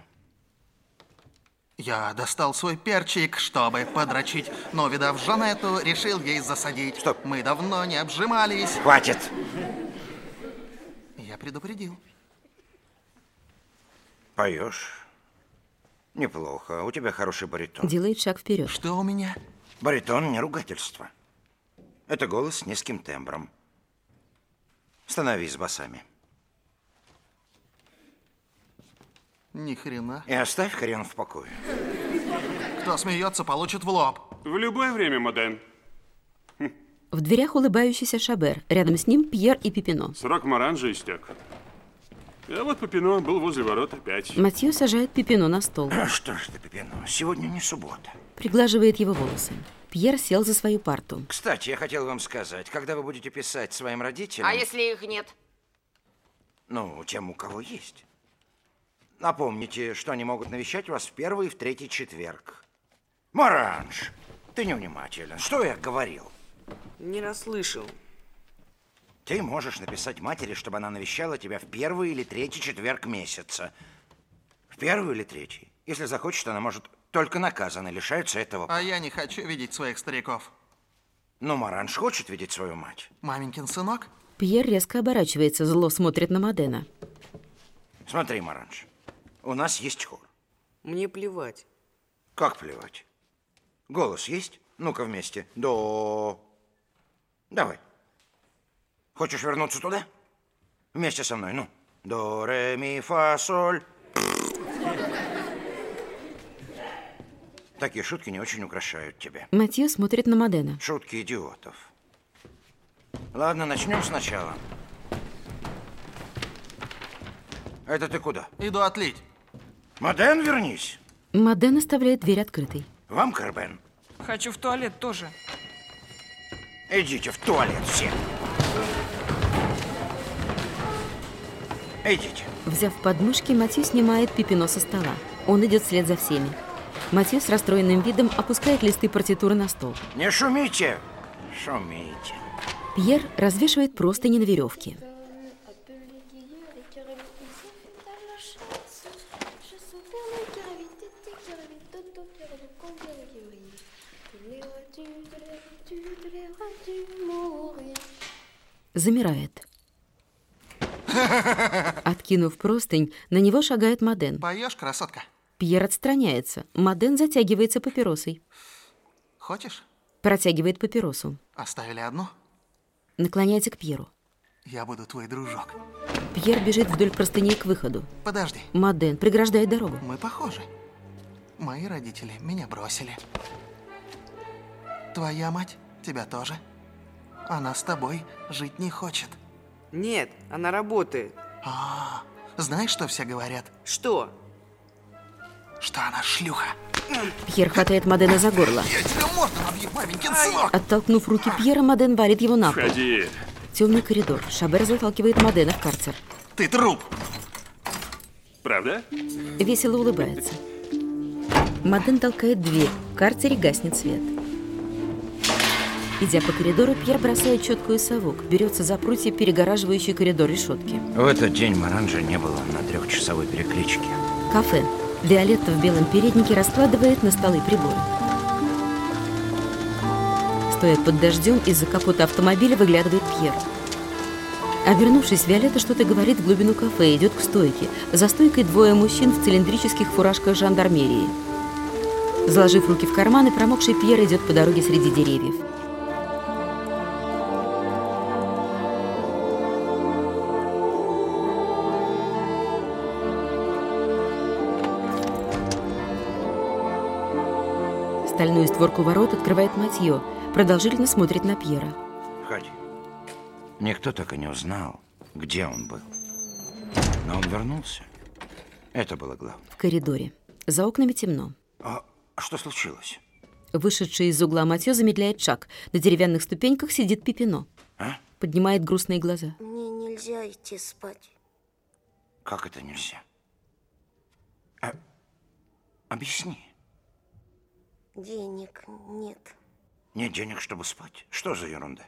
Я достал свой перчик, чтобы подрочить, но, видав Жанетту, решил ей засадить. Стоп. Мы давно не обжимались. Хватит. Я предупредил. Поешь? Неплохо. У тебя хороший баритон. Делает шаг вперед. Что у меня? Баритон не ругательство. Это голос с низким тембром. Становись с басами. Ни хрена. И оставь хрен в покое. Кто смеется, получит в лоб. В любое время, Маден. В дверях улыбающийся Шабер. Рядом с ним Пьер и Пипино. Срок Моранжа истек. А вот Пипино был возле ворот опять. Матьё сажает Пипино на стол. Что ж ты, Пипино, сегодня не суббота. Приглаживает его волосы. Пьер сел за свою парту. Кстати, я хотел вам сказать, когда вы будете писать своим родителям... А если их нет? Ну, тем, у кого есть. Напомните, что они могут навещать вас в первый и в третий четверг. Моранж, ты невнимателен. Что я говорил? Не расслышал. Ты можешь написать матери, чтобы она навещала тебя в первый или третий четверг месяца. В первый или третий. Если захочет, она может только наказанно лишается этого. А я не хочу видеть своих стариков. Но Моранж хочет видеть свою мать. Маменькин сынок? Пьер резко оборачивается, зло смотрит на Мадена. Смотри, Моранж, у нас есть хор. Мне плевать. Как плевать? Голос есть? Ну-ка вместе. До. Давай. Хочешь вернуться туда? Вместе со мной, ну. До, ре, ми, фа, соль. Такие шутки не очень украшают тебя. Матьё смотрит на Мадена. Шутки идиотов. Ладно, начнем сначала. Это ты куда? Иду отлить. Маден, вернись. Маден оставляет дверь открытой. Вам, Карбен? Хочу в туалет тоже. Идите в туалет все. Идите. Взяв подмышки, Матьё снимает Пипино со стола. Он идет вслед за всеми. Матьё с расстроенным видом опускает листы партитуры на стол. Не шумите! Шумите. Пьер развешивает простыни на веревке. Замирает. Откинув простынь, на него шагает Маден. Поешь, красотка? Пьер отстраняется. Маден затягивается папиросой. Хочешь? Протягивает папиросу. Оставили одну? Наклоняется к Пьеру. Я буду твой дружок. Пьер бежит вдоль простыней к выходу. Подожди. Маден преграждает дорогу. Мы похожи. Мои родители меня бросили. Твоя мать тебя тоже. Она с тобой жить не хочет. Нет, она работает. А, знаешь, что все говорят? Что? Что она шлюха. Пьер хватает Мадена за горло. Я тебя морду набью, маменькин сынок. Оттолкнув руки Пьера, Маден валит его на пол. Входи. Темный коридор. Шабер заталкивает Мадена в карцер. Ты труп. Правда? Весело улыбается. Маден толкает дверь. В карцере гаснет свет. Идя по коридору, Пьер бросает четкую совок, берется за прутья, перегораживающие коридор решетки. В этот день Моранжа не было на трехчасовой перекличке. Кафе. Виолетта в белом переднике раскладывает на столы приборы. Стоя под дождем, из-за капота автомобиля выглядывает Пьер. Обернувшись, Виолетта что-то говорит в глубину кафе и идет к стойке. За стойкой двое мужчин в цилиндрических фуражках жандармерии. Заложив руки в карманы, промокший Пьер идет по дороге среди деревьев. Стальную створку ворот открывает Матьё, продолжительно смотрит на Пьера. Входи. Никто так и не узнал, где он был. Но он вернулся. Это было главное. В коридоре. За окнами темно. А что случилось? Вышедший из угла Матьё замедляет шаг. На деревянных ступеньках сидит Пипино. А? Поднимает грустные глаза. Мне нельзя идти спать. Как это нельзя? А... Объясни. Денег нет. Нет денег, чтобы спать? Что за ерунда?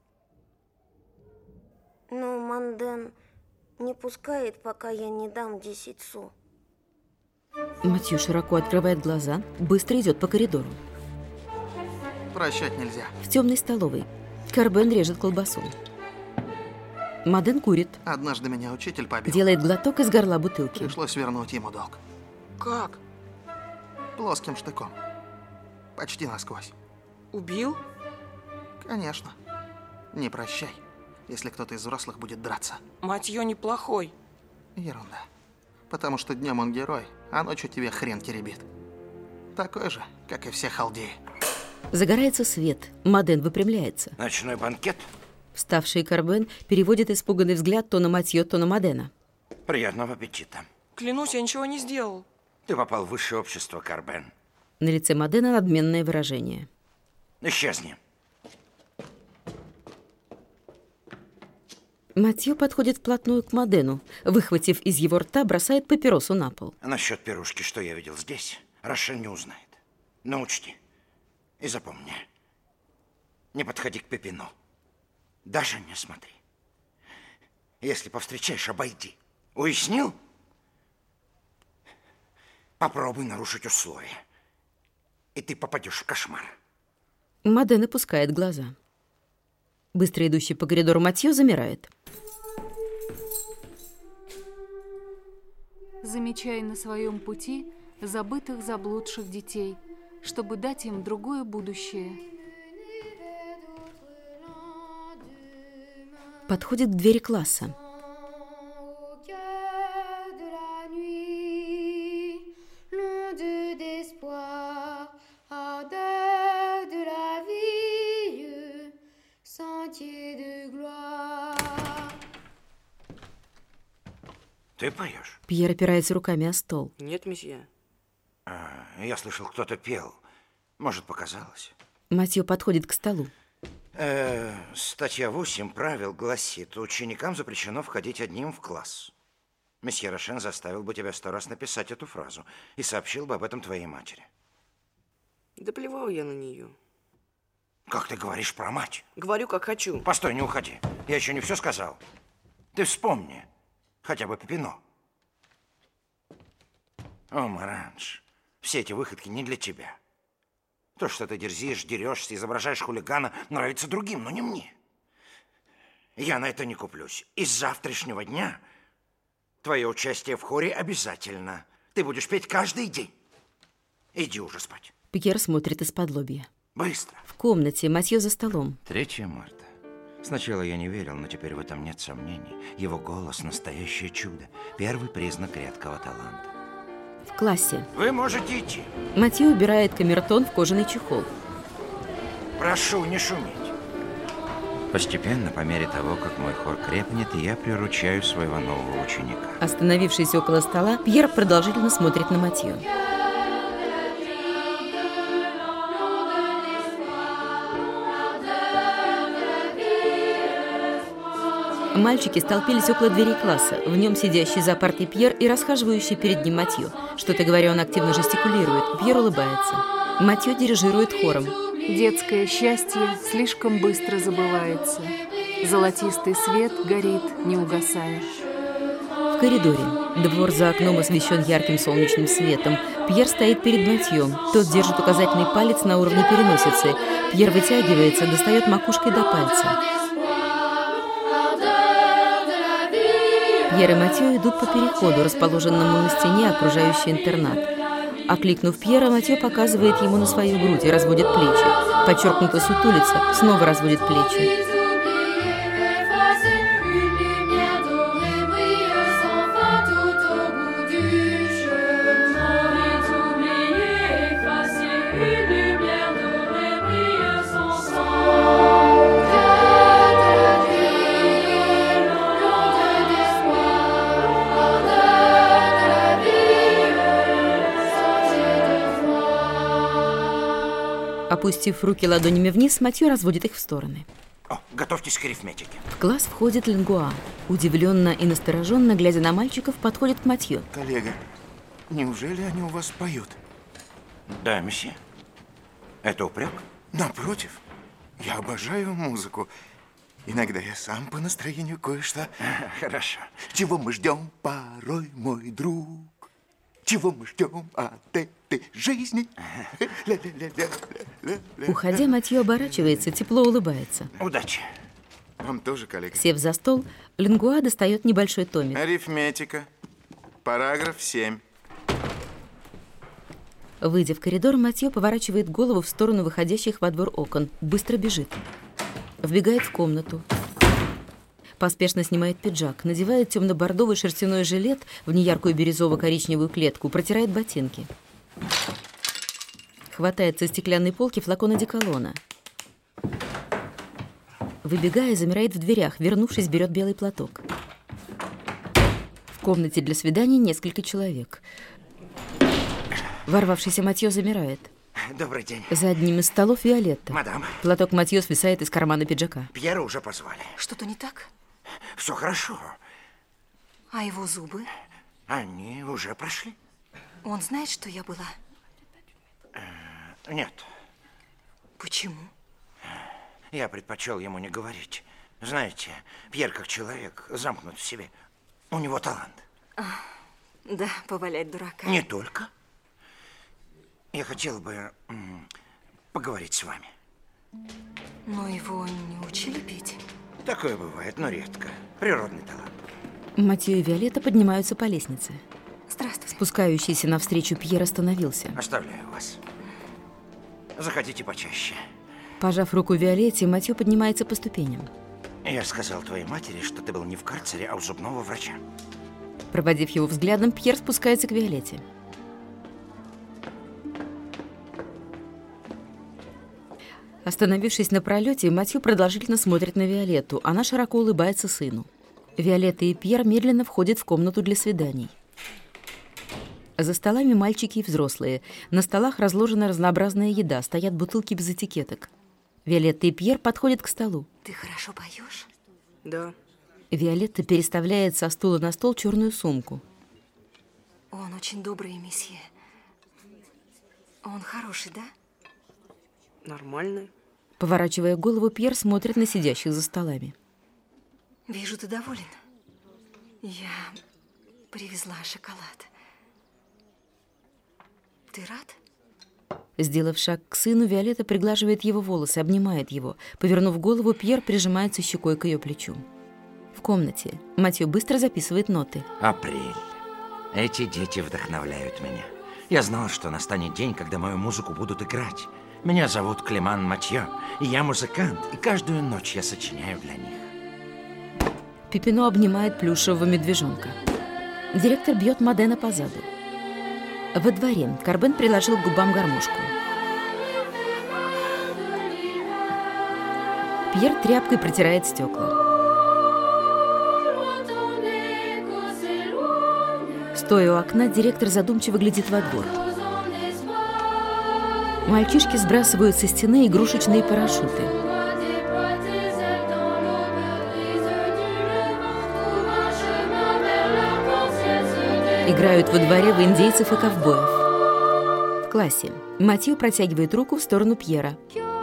Но Манден не пускает, пока я не дам десять су. Матьё широко открывает глаза, быстро идет по коридору. Прощать нельзя. В темной столовой. Карбен режет колбасу. Маден курит. Однажды меня учитель побил. Делает глоток из горла бутылки. Пришлось вернуть ему долг. Как? Плоским штыком. Почти насквозь. Убил? Конечно. Не прощай, если кто-то из взрослых будет драться. Матьё неплохой. Ерунда. Потому что днем он герой, а ночью тебе хрен теребит. Такой же, как и все халдеи. Загорается свет. Маден выпрямляется. Ночной банкет? Вставший Карбен переводит испуганный взгляд то на Матьё, то на Мадена. Приятного аппетита. Клянусь, я ничего не сделал. Ты попал в высшее общество, Карбен. На лице Мадена надменное выражение. Исчезни. Матьё подходит вплотную к Мадену. Выхватив из его рта, бросает папиросу на пол. Насчет пирушки, что я видел здесь, Рошен не узнает. Но учти и запомни. Не подходи к Пипино. Даже не смотри. Если повстречаешь, обойди. Уяснил? Попробуй нарушить условия, и ты попадешь в кошмар. Маден опускает глаза. Быстро идущий по коридору Матьё замирает. Замечай на своем пути забытых, заблудших детей, чтобы дать им другое будущее. Подходит к двери класса. Ты поешь? Пьер опирается руками о стол. Нет, месье. А, я слышал, кто-то пел. Может, показалось. Матьё подходит к столу. Э, статья восемь правил гласит, ученикам запрещено входить одним в класс. Месье Рошен заставил бы тебя сто раз написать эту фразу и сообщил бы об этом твоей матери. Да плевал я на нее. Как ты говоришь про мать? Говорю, как хочу. Постой, не уходи. Я еще не все сказал. Ты вспомни. Хотя бы Пипино. О, Маранж, все эти выходки не для тебя. То, что ты дерзишь, дерешься, изображаешь хулигана, нравится другим, но не мне. Я на это не куплюсь. И с завтрашнего дня твое участие в хоре обязательно. Ты будешь петь каждый день. Иди уже спать. Пьер смотрит из-под-лобья. Быстро. В комнате Матьё за столом. третьего марта. Сначала я не верил, но теперь в этом нет сомнений. Его голос – настоящее чудо. Первый признак редкого таланта. В классе. Вы можете идти. Матьё убирает камертон в кожаный чехол. Прошу не шуметь. Постепенно, по мере того, как мой хор крепнет, я приручаю своего нового ученика. Остановившись около стола, Пьер продолжительно смотрит на Матьё. Мальчики столпились около двери класса. В нем сидящий за партой Пьер и расхаживающий перед ним Матьё. Что-то говоря, он активно жестикулирует. Пьер улыбается. Матьё дирижирует хором. Детское счастье слишком быстро забывается. Золотистый свет горит, не угасая. В коридоре. Двор за окном освещен ярким солнечным светом. Пьер стоит перед Матьё. Тот держит указательный палец на уровне переносицы. Пьер вытягивается, достает макушкой до пальца. Пьер и Матьё идут по переходу, расположенному на стене, окружающий интернат. Окликнув Пьера, Матьё показывает ему на свою грудь и разводит плечи. Подчеркнуто сутулится, снова разводит плечи. Une lumière Опустив руки ладонями вниз, Матьё разводит их в стороны. О, готовьтесь к арифметике. В класс входит Лингуа. Удивленно и настороженно, глядя на мальчиков, подходит к Матьё. Коллега, неужели они у вас поют? Да, месье. Это упрек? Напротив, я обожаю музыку. Иногда я сам по настроению кое-что. Хорошо. Чего мы ждем порой, мой друг? Чего мы ждем от этой жизни? Уходя, Матьё оборачивается, тепло улыбается. Удачи. Вам тоже, коллега. Сев за стол, Лингуа достает небольшой томик. Арифметика. Параграф семь. Выйдя в коридор, Матьё поворачивает голову в сторону выходящих во двор окон. Быстро бежит. Вбегает в комнату. Поспешно снимает пиджак, надевает темно-бордовый шерстяной жилет в неяркую бирюзово-коричневую клетку, протирает ботинки. Хватает со стеклянной полки флакон одеколона. Выбегая, замирает в дверях, вернувшись, берет белый платок. В комнате для свиданий несколько человек. Ворвавшийся Матьё замирает. Добрый день. За одним из столов Виолетта. Мадам. Платок Матьё свисает из кармана пиджака. Пьера уже позвали. Что-то не так? Все хорошо. А его зубы? Они уже прошли. Он знает, что я была? Нет. Почему? Я предпочел ему не говорить. Знаете, Пьер как человек замкнут в себе. У него талант. А, да, повалять дурака. Не только. Я хотел бы м, поговорить с вами. Но его не учили петь? Такое бывает, но редко. Природный талант. Матьё и Виолетта поднимаются по лестнице. Здравствуй. Спускающийся навстречу Пьер остановился. Оставляю вас. Заходите почаще. Пожав руку Виолетте, Матьё поднимается по ступеням. Я сказал твоей матери, что ты был не в карцере, а у зубного врача. Проводив его взглядом, Пьер спускается к Виолетте. Остановившись на пролете, Матьё продолжительно смотрит на Виолетту. Она широко улыбается сыну. Виолетта и Пьер медленно входят в комнату для свиданий. За столами мальчики и взрослые. На столах разложена разнообразная еда, стоят бутылки без этикеток. Виолетта и Пьер подходят к столу. Ты хорошо поешь? Да. Виолетта переставляет со стула на стол черную сумку. Он очень добрый, месье. Он хороший, да? Нормальный. Поворачивая голову, Пьер смотрит на сидящих за столами. Вижу, ты доволен. Я привезла шоколад. Ты рад? Сделав шаг к сыну, Виолетта приглаживает его волосы, обнимает его. Повернув голову, Пьер прижимается щекой к ее плечу. В комнате Матьё быстро записывает ноты. Апрель. Эти дети вдохновляют меня. Я знал, что настанет день, когда мою музыку будут играть. Меня зовут Климан Матьё, и я музыкант, и каждую ночь я сочиняю для них. Пипино обнимает плюшевого медвежонка. Директор бьет Модена по заду. Во дворе Карбен приложил к губам гармошку. Пьер тряпкой протирает стекла. Стоя у окна, директор задумчиво глядит во двор. Мальчишки сбрасывают со стены игрушечные парашюты. Играют во дворе в индейцев и ковбоев. В классе Матьё протягивает руку в сторону Пьера.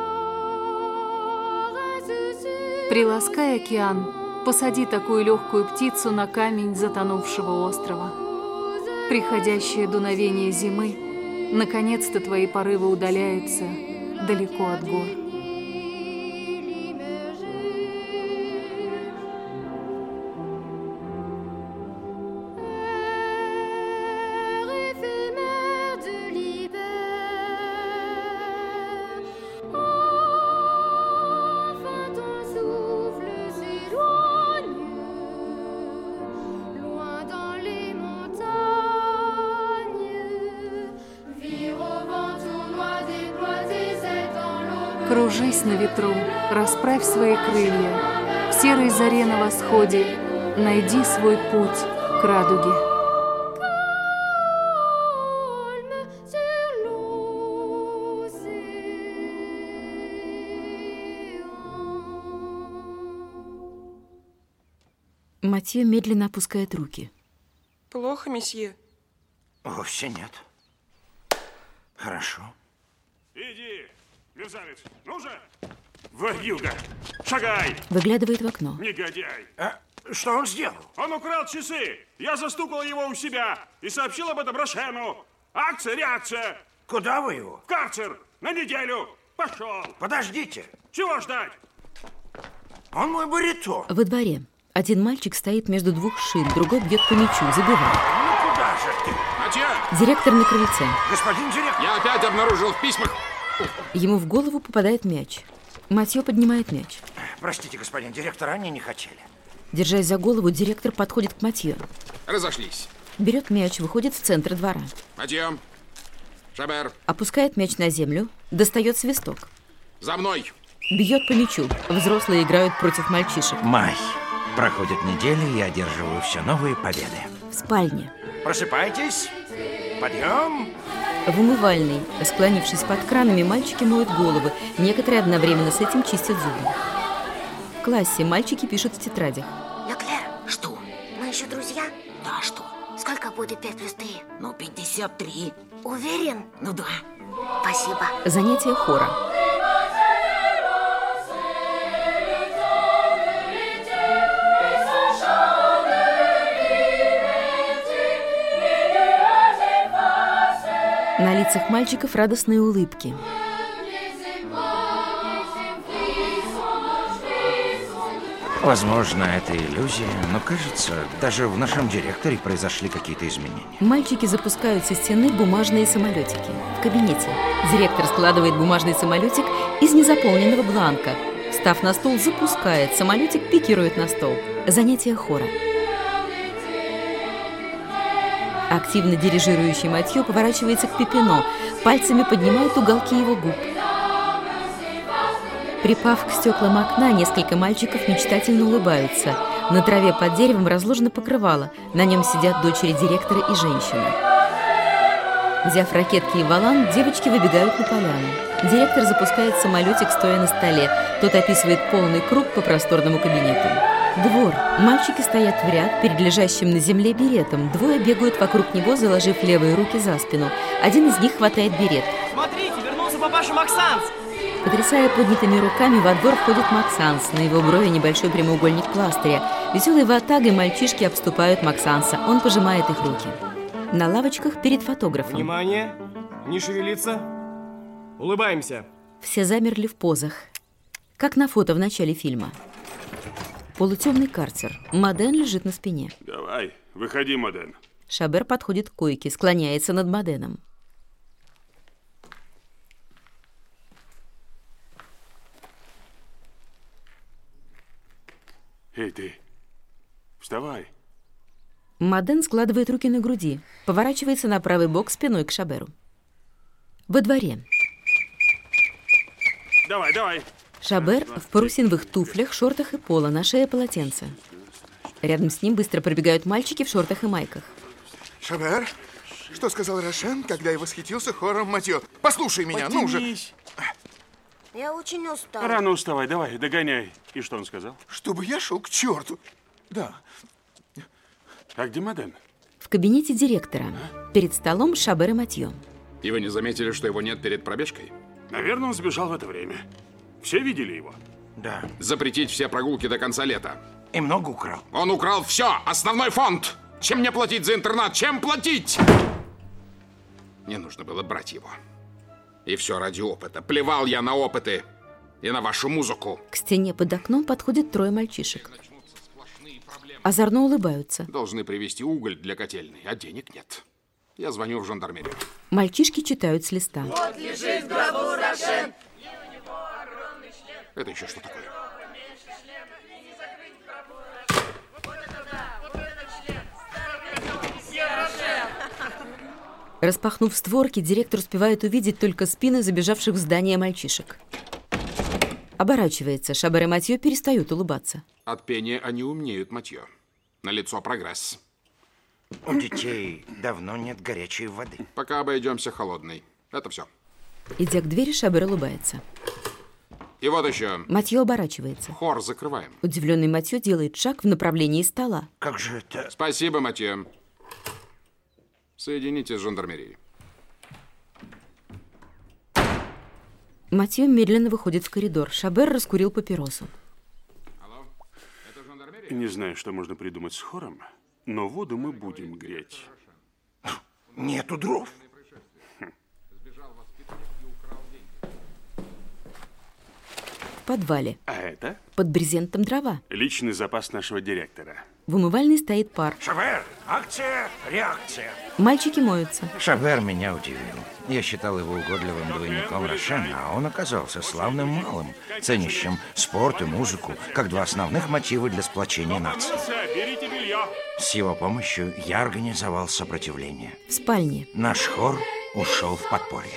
Приласкай океан, посади такую легкую птицу на камень затонувшего острова. Приходящее дуновение зимы, наконец-то твои порывы удаляются далеко от гор. Кружись на ветру, расправь свои крылья. В серой заре на восходе найди свой путь к радуге. Матьё медленно опускает руки. Плохо, месье? Вовсе нет. Хорошо. Иди, мерзавец. Ну же! Варюга! Шагай! Выглядывает в окно. Негодяй! А что он сделал? Он украл часы! Я застукал его у себя и сообщил об этом Рошену. Акция, реакция! Куда вы его? В карцер! На неделю! Пошел! Подождите! Чего ждать? Он мой баритон. Во дворе. Один мальчик стоит между двух шин, другой бьет по мячу, забивает. Ну куда же ты? Матьё! Директор на крыльце. Господин директор! Я опять обнаружил в письмах... Ему в голову попадает мяч. Матьё поднимает мяч. Простите, господин директор, они не хотели. Держась за голову, директор подходит к Матьё. Разошлись. Берет мяч, выходит в центр двора. Матьё! Шабер! Опускает мяч на землю, достает свисток. За мной! Бьет по мячу. Взрослые играют против мальчишек. Май. Проходят недели, я одерживаю все новые победы. В спальне. Просыпайтесь. Подъем. В умывальной, склонившись под кранами, мальчики моют головы. Некоторые одновременно с этим чистят зубы. В классе мальчики пишут в тетрадях. Леклер, что? Мы еще друзья? Да, что? Сколько будет пять плюс три? Ну, пятьдесят три. Уверен? Ну да. Спасибо. Занятие хора. На лицах мальчиков радостные улыбки. Возможно, это иллюзия, но кажется, даже в нашем директоре произошли какие-то изменения. Мальчики запускают со стены бумажные самолетики. В кабинете директор складывает бумажный самолетик из незаполненного бланка. Встав на стол, запускает. Самолетик пикирует на стол. Занятие хора. Активно дирижирующий Матьё поворачивается к Пепино. Пальцами поднимает уголки его губ. Припав к стеклам окна, несколько мальчиков мечтательно улыбаются. На траве под деревом разложено покрывало. На нем сидят дочери директора и женщина. Взяв ракетки и валан, девочки выбегают на поляну. Директор запускает самолетик, стоя на столе. Тот описывает полный круг по просторному кабинету. Двор. Мальчики стоят в ряд перед лежащим на земле беретом. Двое бегают вокруг него, заложив левые руки за спину. Один из них хватает берет. Смотрите, вернулся папаша Максанс! Потрясая поднятыми руками, во двор входит Максанс. На его брови небольшой прямоугольник пластыря. Веселой ватагой мальчишки обступают Максанса. Он пожимает их руки. На лавочках перед фотографом. Внимание! Не шевелиться! Улыбаемся! Все замерли в позах. Как на фото в начале фильма. Полутемный карцер. Моден лежит на спине. Давай, выходи, Моден. Шабер подходит к койке, склоняется над Моденом. Эй, ты, вставай. Моден складывает руки на груди, поворачивается на правый бок спиной к Шаберу. Во дворе. Давай, давай. Шабер в парусиновых туфлях, шортах и поло, на шее полотенце. Рядом с ним быстро пробегают мальчики в шортах и майках. Шабер, что сказал Рошен, когда я восхитился хором Матьё? Послушай меня, ну же. Я очень устал. Рано уставай, давай, догоняй. И что он сказал? Чтобы я шел к черту. Да. А где Моден? В кабинете директора. Перед столом Шабер и Матьё. И вы не заметили, что его нет перед пробежкой? Наверное, он сбежал в это время. Все видели его? Да. Запретить все прогулки до конца лета. И много украл. Он украл все! Основной фонд! Чем мне платить за интернат? Чем платить? Не нужно было брать его. И все ради опыта. Плевал я на опыты и на вашу музыку. К стене под окном подходят трое мальчишек. Озорно улыбаются. Должны привезти уголь для котельной, а денег нет. Я звоню в жандармерию. Мальчишки читают с листа. Вот лежит в гробу Рошен. Это еще что такое? Распахнув створки, директор успевает увидеть только спины забежавших в здание мальчишек. Оборачивается. Шабер и Матьё перестают улыбаться. От пения они умнеют, Матьё. Налицо прогресс. У детей давно нет горячей воды. Пока обойдемся холодной. Это все. Идя к двери, Шабер улыбается. И вот еще. Матьё оборачивается. Хор закрываем. Удивленный Матьё делает шаг в направлении стола. Как же это? Спасибо, Матьё. Соедините с жандармерией. Матьё медленно выходит в коридор. Шабер раскурил папиросу. Алло? Это жандармерия? Не знаю, что можно придумать с хором, но воду мы будем греть. Нету дров. В подвале. А это? Под брезентом дрова. Личный запас нашего директора. В умывальной стоит пар. Шабер, акция, реакция. Мальчики моются. Шабер меня удивил. Я считал его угодливым двойником Рошена, а он оказался славным малым, ценящим спорт и музыку, как два основных мотива для сплочения нации. Берите белье. С его помощью я организовал сопротивление. В спальне. Наш хор ушел в подполье.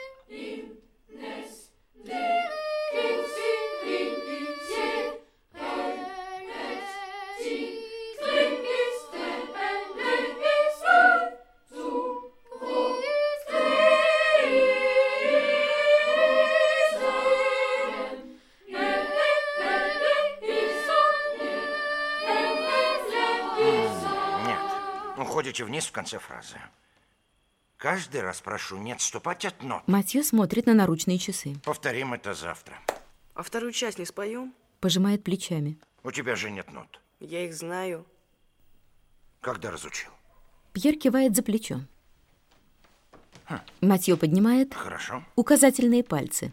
Уходите вниз в конце фразы. Каждый раз прошу не отступать от нот. Матьё смотрит на наручные часы. Повторим это завтра. А вторую часть не споем? Пожимает плечами. У тебя же нет нот. Я их знаю. Когда разучил? Пьер кивает за плечо. Хм. Матьё поднимает Хорошо. указательные пальцы.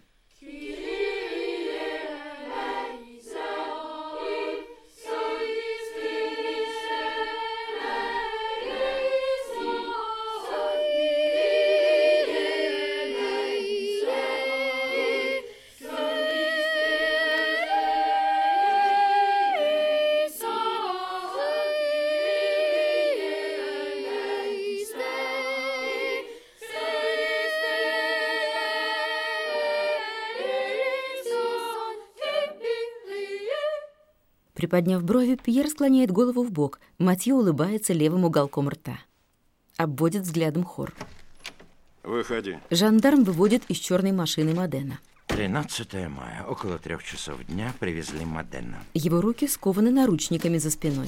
Приподняв брови, Пьер склоняет голову в бок. Матьё улыбается левым уголком рта. Обводит взглядом хор. Выходи. Жандарм выводит из черной машины Модена. тринадцатое мая, около трех часов дня, привезли Модена. Его руки скованы наручниками за спиной.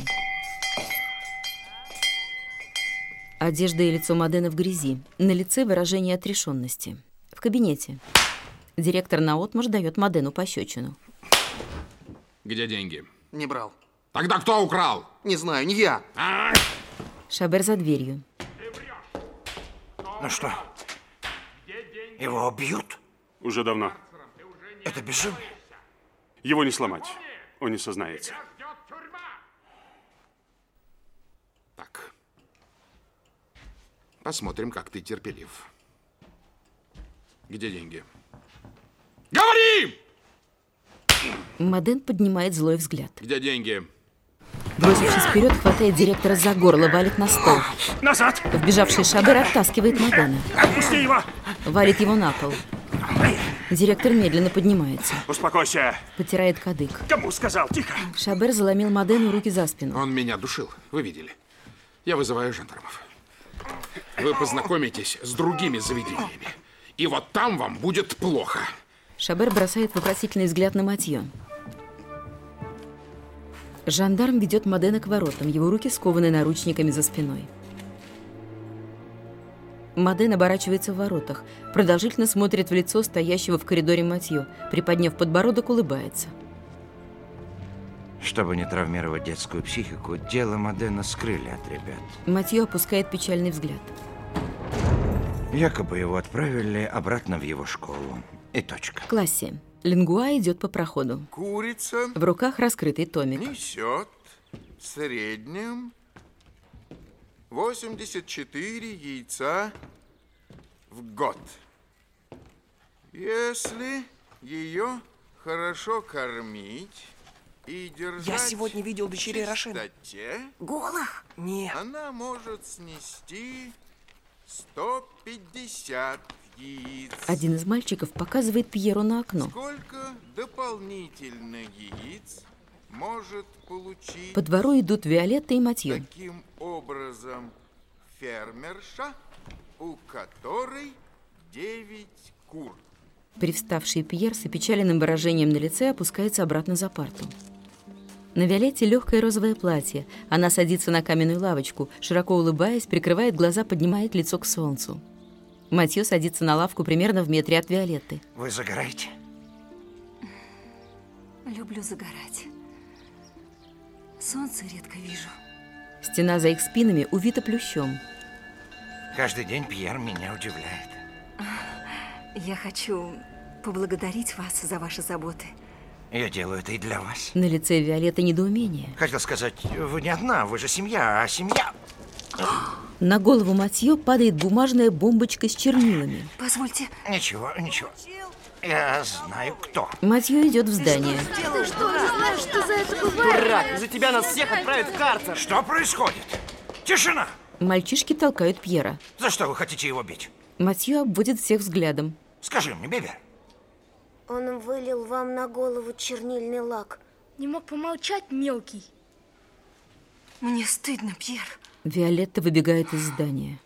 Одежда и лицо Модена в грязи. На лице выражение отрешенности. В кабинете. Директор наотмашь дает Модену пощечину. Где деньги? Не брал. Тогда кто украл? Не знаю, не я. А? Шабер за дверью. Ну что, его убьют? Уже давно. Это безумие. Его не сломать. Он не сознается. Так. Посмотрим, как ты терпелив. Где деньги? Говори! Моден поднимает злой взгляд. Где деньги? Бросившись вперед, хватает директора за горло, валит на стол. Назад! Вбежавший Шабер оттаскивает Модена. Отпусти его! Валит его на пол. Директор медленно поднимается. Успокойся. Потирает кадык. Кому сказал? Тихо. Шабер заломил Модену руки за спину. Он меня душил, вы видели. Я вызываю жандармов. Вы познакомитесь с другими заведениями. И вот там вам будет плохо. Шабер бросает вопросительный взгляд на Матьё. Жандарм ведет Модена к воротам. Его руки скованы наручниками за спиной. Моден оборачивается в воротах. Продолжительно смотрит в лицо стоящего в коридоре Матьё. Приподняв подбородок, улыбается. Чтобы не травмировать детскую психику, дело Модена скрыли от ребят. Матьё опускает печальный взгляд. Якобы его отправили обратно в его школу. И точка. В классе. Лингуа идет по проходу. Курица. В руках раскрытый томик. Несет в среднем восемьдесят четыре яйца в год. Если ее хорошо кормить и держать... Я сегодня видел дочерей Рошена. Голых? Нет. Она может снести сто пятьдесят яиц. Один из мальчиков показывает Пьеру на окно. Сколько дополнительно яиц может получить... По двору идут Виолетта и Матьё. Таким образом, фермерша, у которой девять кур. Привставший Пьер с опечаленным выражением на лице опускается обратно за парту. На Виолетте легкое розовое платье. Она садится на каменную лавочку, широко улыбаясь, прикрывает глаза, поднимает лицо к солнцу. Матьё садится на лавку примерно в метре от Виолетты. Вы загораете? Люблю загорать. Солнце редко вижу. Стена за их спинами увита плющом. Каждый день Пьер меня удивляет. Я хочу поблагодарить вас за ваши заботы. Я делаю это и для вас. На лице Виолетты недоумение. Хотел сказать, вы не одна, вы же семья, а семья... На голову Матьё падает бумажная бомбочка с чернилами. Позвольте. Ничего, ничего. Я знаю, кто. Матьё идет в здание. Ты что, не знаешь, что за это бывает? Дурак, за тебя нас всех отправят в карцер. Что происходит? Тишина! Мальчишки толкают Пьера. За что вы хотите его бить? Матьё обводит всех взглядом. Скажи мне, Бибер. Он вылил вам на голову чернильный лак. Не мог помолчать, мелкий? Мне стыдно, Пьер. Виолетта выбегает из здания.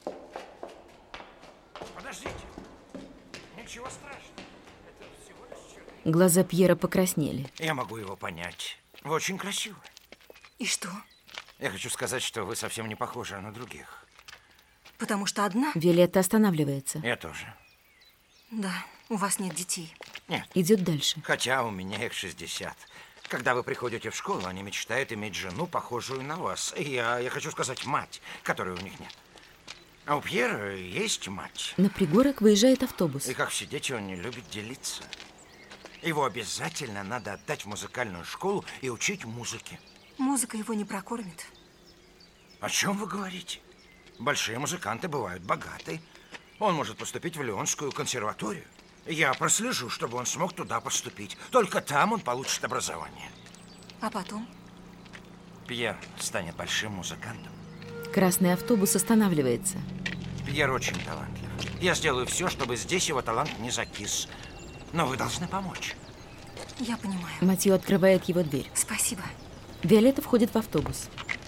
Подождите. Ничего страшного. Это всего лишь чернила. Глаза Пьера покраснели. Я могу его понять. Вы очень красивы. И что? Я хочу сказать, что вы совсем не похожи на других. Потому что одна? Виолетта останавливается. Я тоже. Да, у вас нет детей. Нет. Идет дальше. Хотя у меня их шестьдесят. Когда вы приходите в школу, они мечтают иметь жену, похожую на вас. И я, я хочу сказать, мать, которой у них нет. А у Пьера есть мать. На пригорок выезжает автобус. И как все дети, он не любит делиться. Его обязательно надо отдать в музыкальную школу и учить музыке. Музыка его не прокормит. О чем вы говорите? Большие музыканты бывают богаты. Он может поступить в Лионскую консерваторию. Я прослежу, чтобы он смог туда поступить. Только там он получит образование. А потом? Пьер станет большим музыкантом. Красный автобус останавливается. Пьер очень талантлив. Я сделаю все, чтобы здесь его талант не закис. Но вы должны помочь. Я понимаю. Матьё открывает его дверь. Спасибо. Виолетта входит в автобус.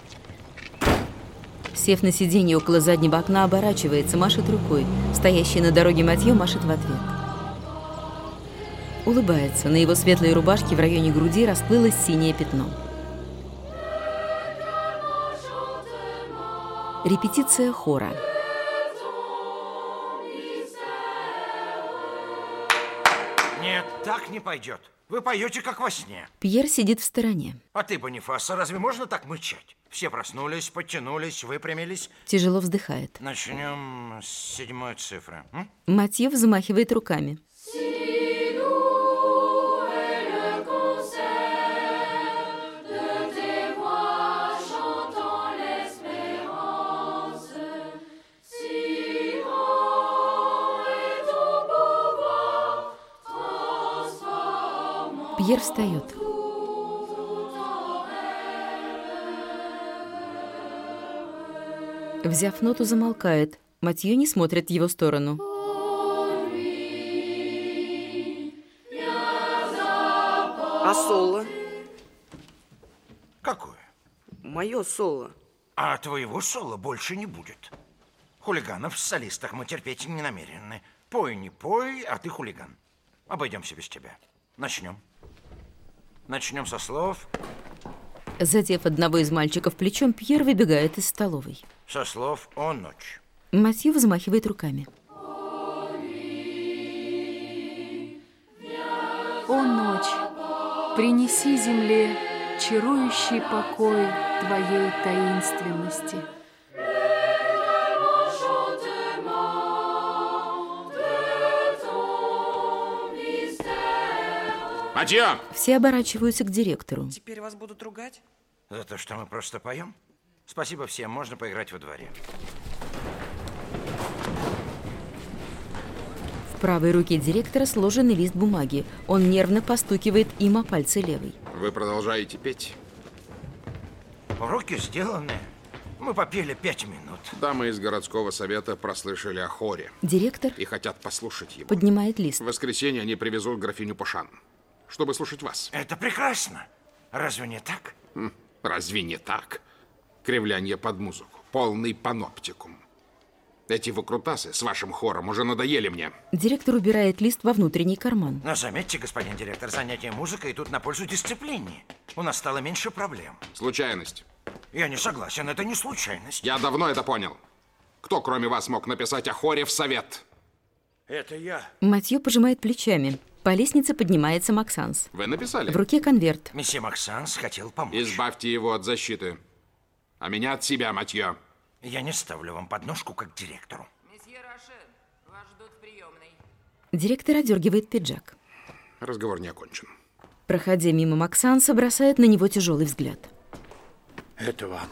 Сев на сиденье около заднего окна, оборачивается, машет рукой. Стоящий на дороге Матьё машет в ответ. Улыбается. На его светлой рубашке в районе груди расплылось синее пятно. Репетиция хора. Нет, так не пойдет. Вы поете, как во сне. Пьер сидит в стороне. А ты, Бонифаса, разве можно так мычать? Все проснулись, подтянулись, выпрямились. Тяжело вздыхает. Начнем с седьмой цифры. М? Матьё взмахивает руками. Пьер встает. Взяв ноту, замолкает. Матьё не смотрит в его сторону. А соло? Какое? Мое соло. А твоего соло больше не будет. Хулиганов в солистах мы терпеть не намерены. Пой, не пой, а ты хулиган. Обойдемся без тебя. Начнем. Начнем со слов. Задев одного из мальчиков плечом, Пьер выбегает из столовой. Со слов «О ночь». Матьё взмахивает руками. О ночь, принеси земле чарующий покой твоей таинственности. Матьё! Все оборачиваются к директору. Теперь вас будут ругать? За то, что мы просто поем? Спасибо всем, можно поиграть во дворе. В правой руке директора сложенный лист бумаги. Он нервно постукивает им о пальцы левой. Вы продолжаете петь? Уроки сделаны. Мы попели пять минут. Дамы из городского совета прослышали о хоре. Директор и хотят послушать его. Поднимает лист. В воскресенье они привезут графиню Пушан, чтобы слушать вас. Это прекрасно. Разве не так? Разве не так? Кривляние под музыку. Полный паноптикум. Эти выкрутасы с вашим хором уже надоели мне. Директор убирает лист во внутренний карман. Но заметьте, господин директор, занятия музыкой идут на пользу дисциплине. У нас стало меньше проблем. Случайность. Я не согласен, это не случайность. Я давно это понял. Кто, кроме вас, мог написать о хоре в совет? Это я. Матьё пожимает плечами. По лестнице поднимается Максанс. Вы написали? В руке конверт. Месье Максанс хотел помочь. Избавьте его от защиты. А меня от себя, Матьё. Я не ставлю вам подножку как директору. Месье Рошен, вас ждут в приемной. Директор одергивает пиджак. Разговор не окончен. Проходя мимо Максанса, бросает на него тяжелый взгляд. Это вам.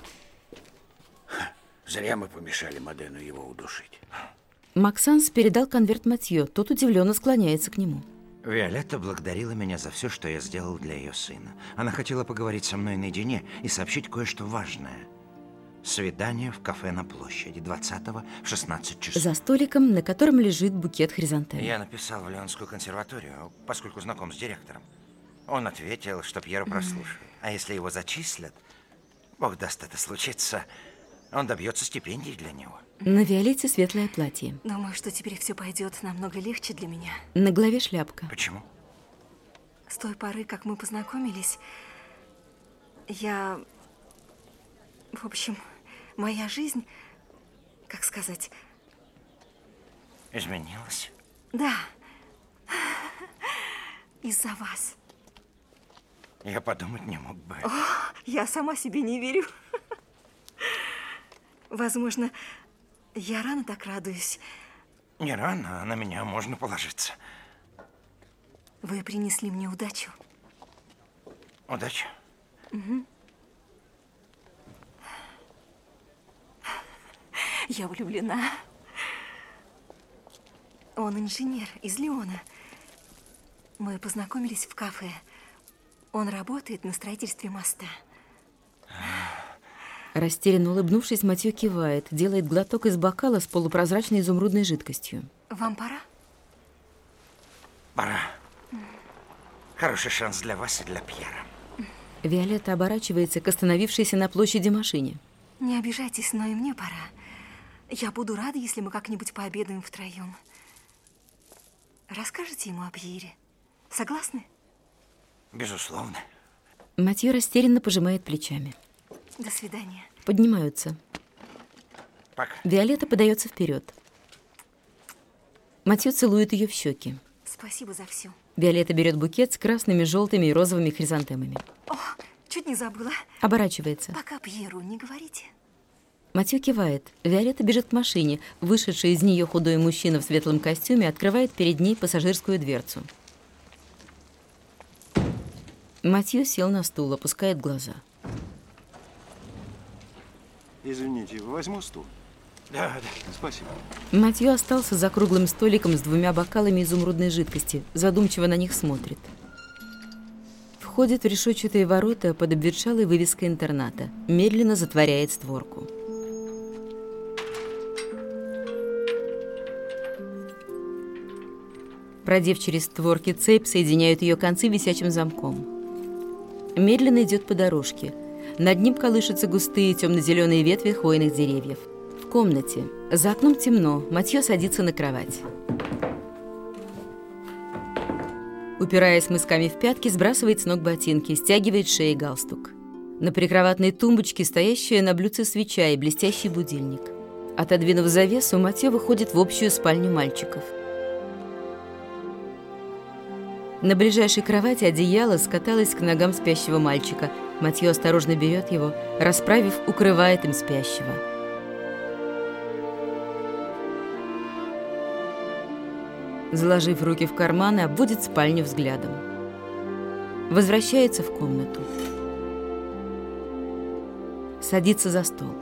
Зря мы помешали Модену его удушить. Максанс передал конверт Матьё. Тот удивленно склоняется к нему. Виолетта благодарила меня за все, что я сделал для ее сына. Она хотела поговорить со мной наедине и сообщить кое-что важное. Свидание в кафе на площади двадцатого в шестнадцать часов. За столиком, на котором лежит букет хризантем. Я написал в Леонскую консерваторию, поскольку знаком с директором. Он ответил, что Пьеру прослушает. А если его зачислят, бог даст это случиться, он добьется стипендии для него. На Виолетте светлое платье. Думаю, что теперь все пойдет намного легче для меня. На голове шляпка. Почему? С той поры, как мы познакомились, я... В общем, моя жизнь, как сказать... Изменилась? Да. Из-за вас. Я подумать не мог бы. О, я сама себе не верю. Возможно, я рано так радуюсь. Не рано, на меня можно положиться. Вы принесли мне удачу. Удача? Угу. Я влюблена. Он инженер из Лиона. Мы познакомились в кафе. Он работает на строительстве моста. Растерянно улыбнувшись, Матьё кивает, делает глоток из бокала с полупрозрачной изумрудной жидкостью. Вам пора? Пора. Хороший шанс для вас и для Пьера. Виолетта оборачивается к остановившейся на площади машине. Не обижайтесь, но и мне пора. Я буду рада, если мы как-нибудь пообедаем втроем. Расскажете ему о Пьере? Согласны? Безусловно. Матьё растерянно пожимает плечами. До свидания. Поднимаются. Пока. Виолетта подается вперед. Матьё целует ее в щеки. Спасибо за все. Виолетта берет букет с красными, желтыми и розовыми хризантемами. О, чуть не забыла. Оборачивается. Пока Пьеру не говорите. Матьё кивает. Виолетта бежит к машине. Вышедший из нее худой мужчина в светлом костюме открывает перед ней пассажирскую дверцу. Матьё сел на стул, опускает глаза. Извините, возьму стул? Да, да. Спасибо. Матьё остался за круглым столиком с двумя бокалами изумрудной жидкости. Задумчиво на них смотрит. Входит в решетчатые ворота под обветшалой вывеской интерната. Медленно затворяет створку. Продев через створки цепь, соединяют ее концы висячим замком. Медленно идет по дорожке. Над ним колышутся густые темно-зеленые ветви хвойных деревьев. В комнате. За окном темно. Матьё садится на кровать. Упираясь мысками в пятки, сбрасывает с ног ботинки, стягивает с шеи галстук. На прикроватной тумбочке стоящая на блюдце свеча и блестящий будильник. Отодвинув завесу, Матьё выходит в общую спальню мальчиков. На ближайшей кровати одеяло скаталось к ногам спящего мальчика. Матьё осторожно берет его, расправив, укрывает им спящего. Заложив руки в карманы, обводит спальню взглядом. Возвращается в комнату. Садится за стол.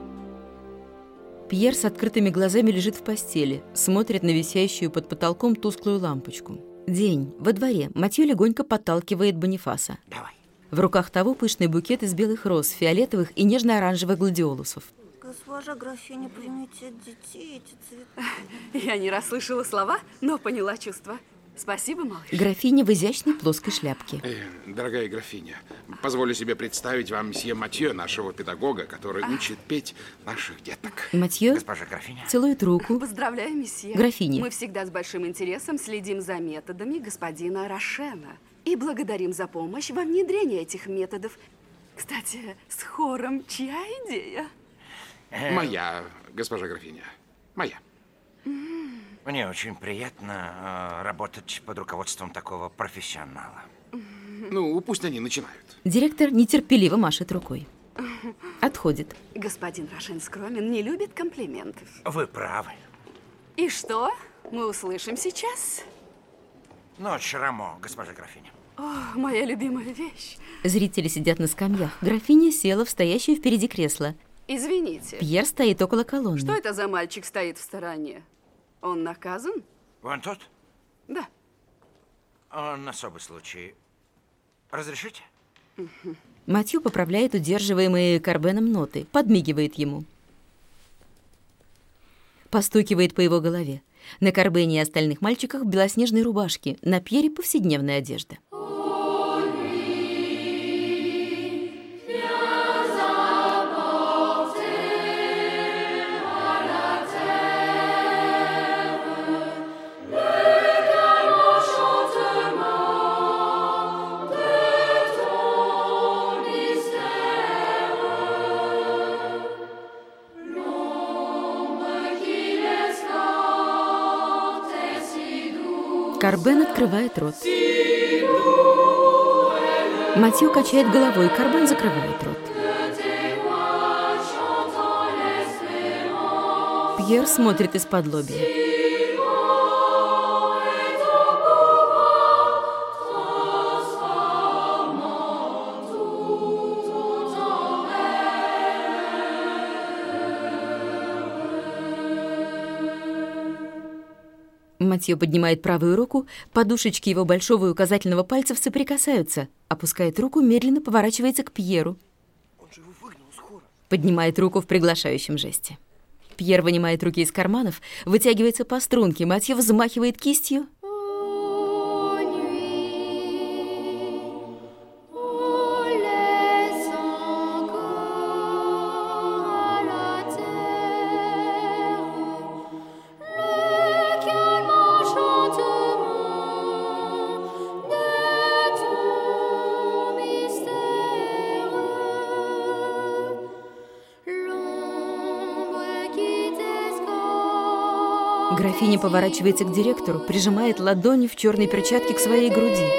Пьер с открытыми глазами лежит в постели, смотрит на висящую под потолком тусклую лампочку. День. Во дворе. Матьё легонько подталкивает Бонифаса. Давай. В руках того пышный букет из белых роз, фиолетовых и нежно-оранжевых гладиолусов. Госпожа графиня, примите от детей эти цветы. Я не расслышала слова, но поняла чувства. Спасибо, малыш. Графиня в изящной плоской шляпке. Э, дорогая графиня, позволю себе представить вам мсье Матье, нашего педагога, который учит петь наших деток. Матье Госпожа графиня. целует руку. Поздравляю, месье. Графиня. Мы всегда с большим интересом следим за методами господина Рошена и благодарим за помощь во внедрении этих методов. Кстати, с хором чья идея? Моя, госпожа графиня, моя. Мне очень приятно э, работать под руководством такого профессионала. Ну, пусть они начинают. Директор нетерпеливо машет рукой. Отходит. Господин Рошен скромен, не любит комплиментов. Вы правы. И что? Мы услышим сейчас? Ночь Рамо, госпожа графиня. О, моя любимая вещь. Зрители сидят на скамьях. Графиня села в стоящее впереди кресло. Извините. Пьер стоит около колонны. Что это за мальчик стоит в стороне? Он наказан? Вон тот? Да. Он особый случай. Разрешите? Матью поправляет удерживаемые Карбеном ноты, подмигивает ему. Постукивает по его голове. На Карбене и остальных мальчиках белоснежные рубашки, на Пьере повседневная одежда. Карбен открывает рот. Матью качает головой, Карбен закрывает рот. Пьер смотрит из-под лобья. Матью поднимает правую руку, подушечки его большого и указательного пальцев соприкасаются, опускает руку, медленно поворачивается к Пьеру. Он же его выгнал с хора. Поднимает руку в приглашающем жесте. Пьер вынимает руки из карманов, вытягивается по струнке, Матью взмахивает кистью. Графиня поворачивается к директору, прижимает ладони в черной перчатке к своей груди.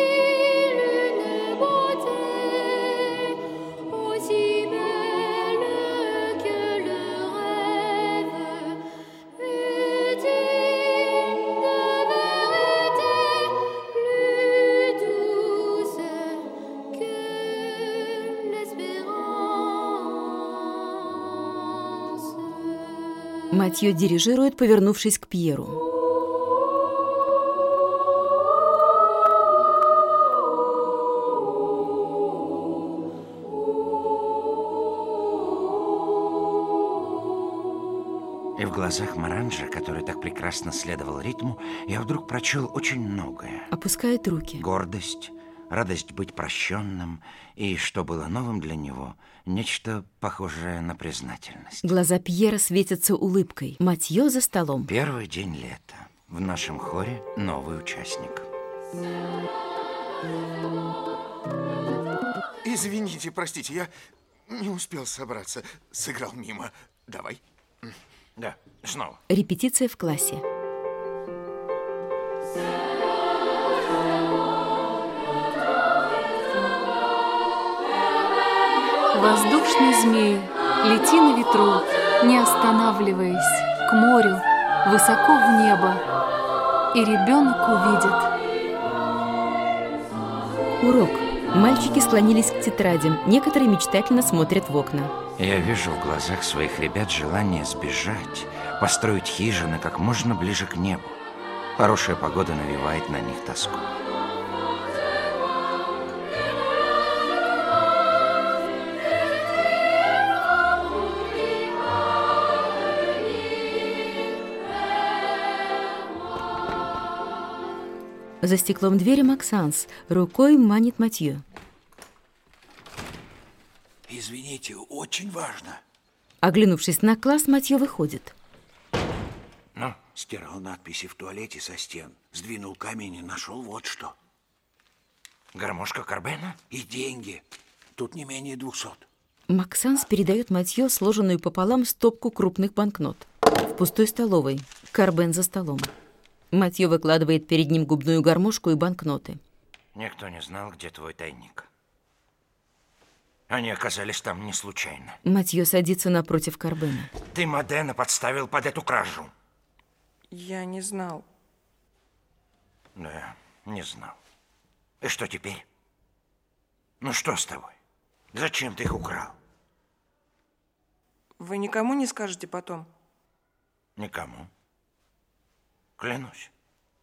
Матью дирижирует, повернувшись к Пьеру. И в глазах Маранжа, который так прекрасно следовал ритму, я вдруг прочел очень многое. Опускает руки. Гордость, радость быть прощенным и, что было новым для него, нечто похожее на признательность. Глаза Пьера светятся улыбкой. Матью за столом. Первый день лета. В нашем хоре новый участник. Извините, простите, я не успел собраться. Сыграл мимо. Давай. Да, снова. Репетиция в классе. Воздушный змей, лети на ветру, не останавливаясь, к морю, высоко в небо, и ребенок увидит. Урок. Мальчики склонились к тетрадям, некоторые мечтательно смотрят в окна. Я вижу в глазах своих ребят желание сбежать, построить хижины как можно ближе к небу. Хорошая погода навевает на них тоску. За стеклом двери Максанс рукой манит Матьё. Извините, очень важно. Оглянувшись на класс, Матьё выходит. Ну? Стирал надписи в туалете со стен, сдвинул камень и нашел вот что. Гармошка Карбена? И деньги. Тут не менее двухсот. Максанс передает Матьё сложенную пополам стопку крупных банкнот. В пустой столовой. Карбен за столом. Матьё выкладывает перед ним губную гармошку и банкноты. Никто не знал, где твой тайник. Они оказались там не случайно. Матьё садится напротив Карбена. Ты Модена подставил под эту кражу. Я не знал. Да, не знал. И что теперь? Ну что с тобой? Зачем ты их украл? Вы никому не скажете потом? Никому. Клянусь.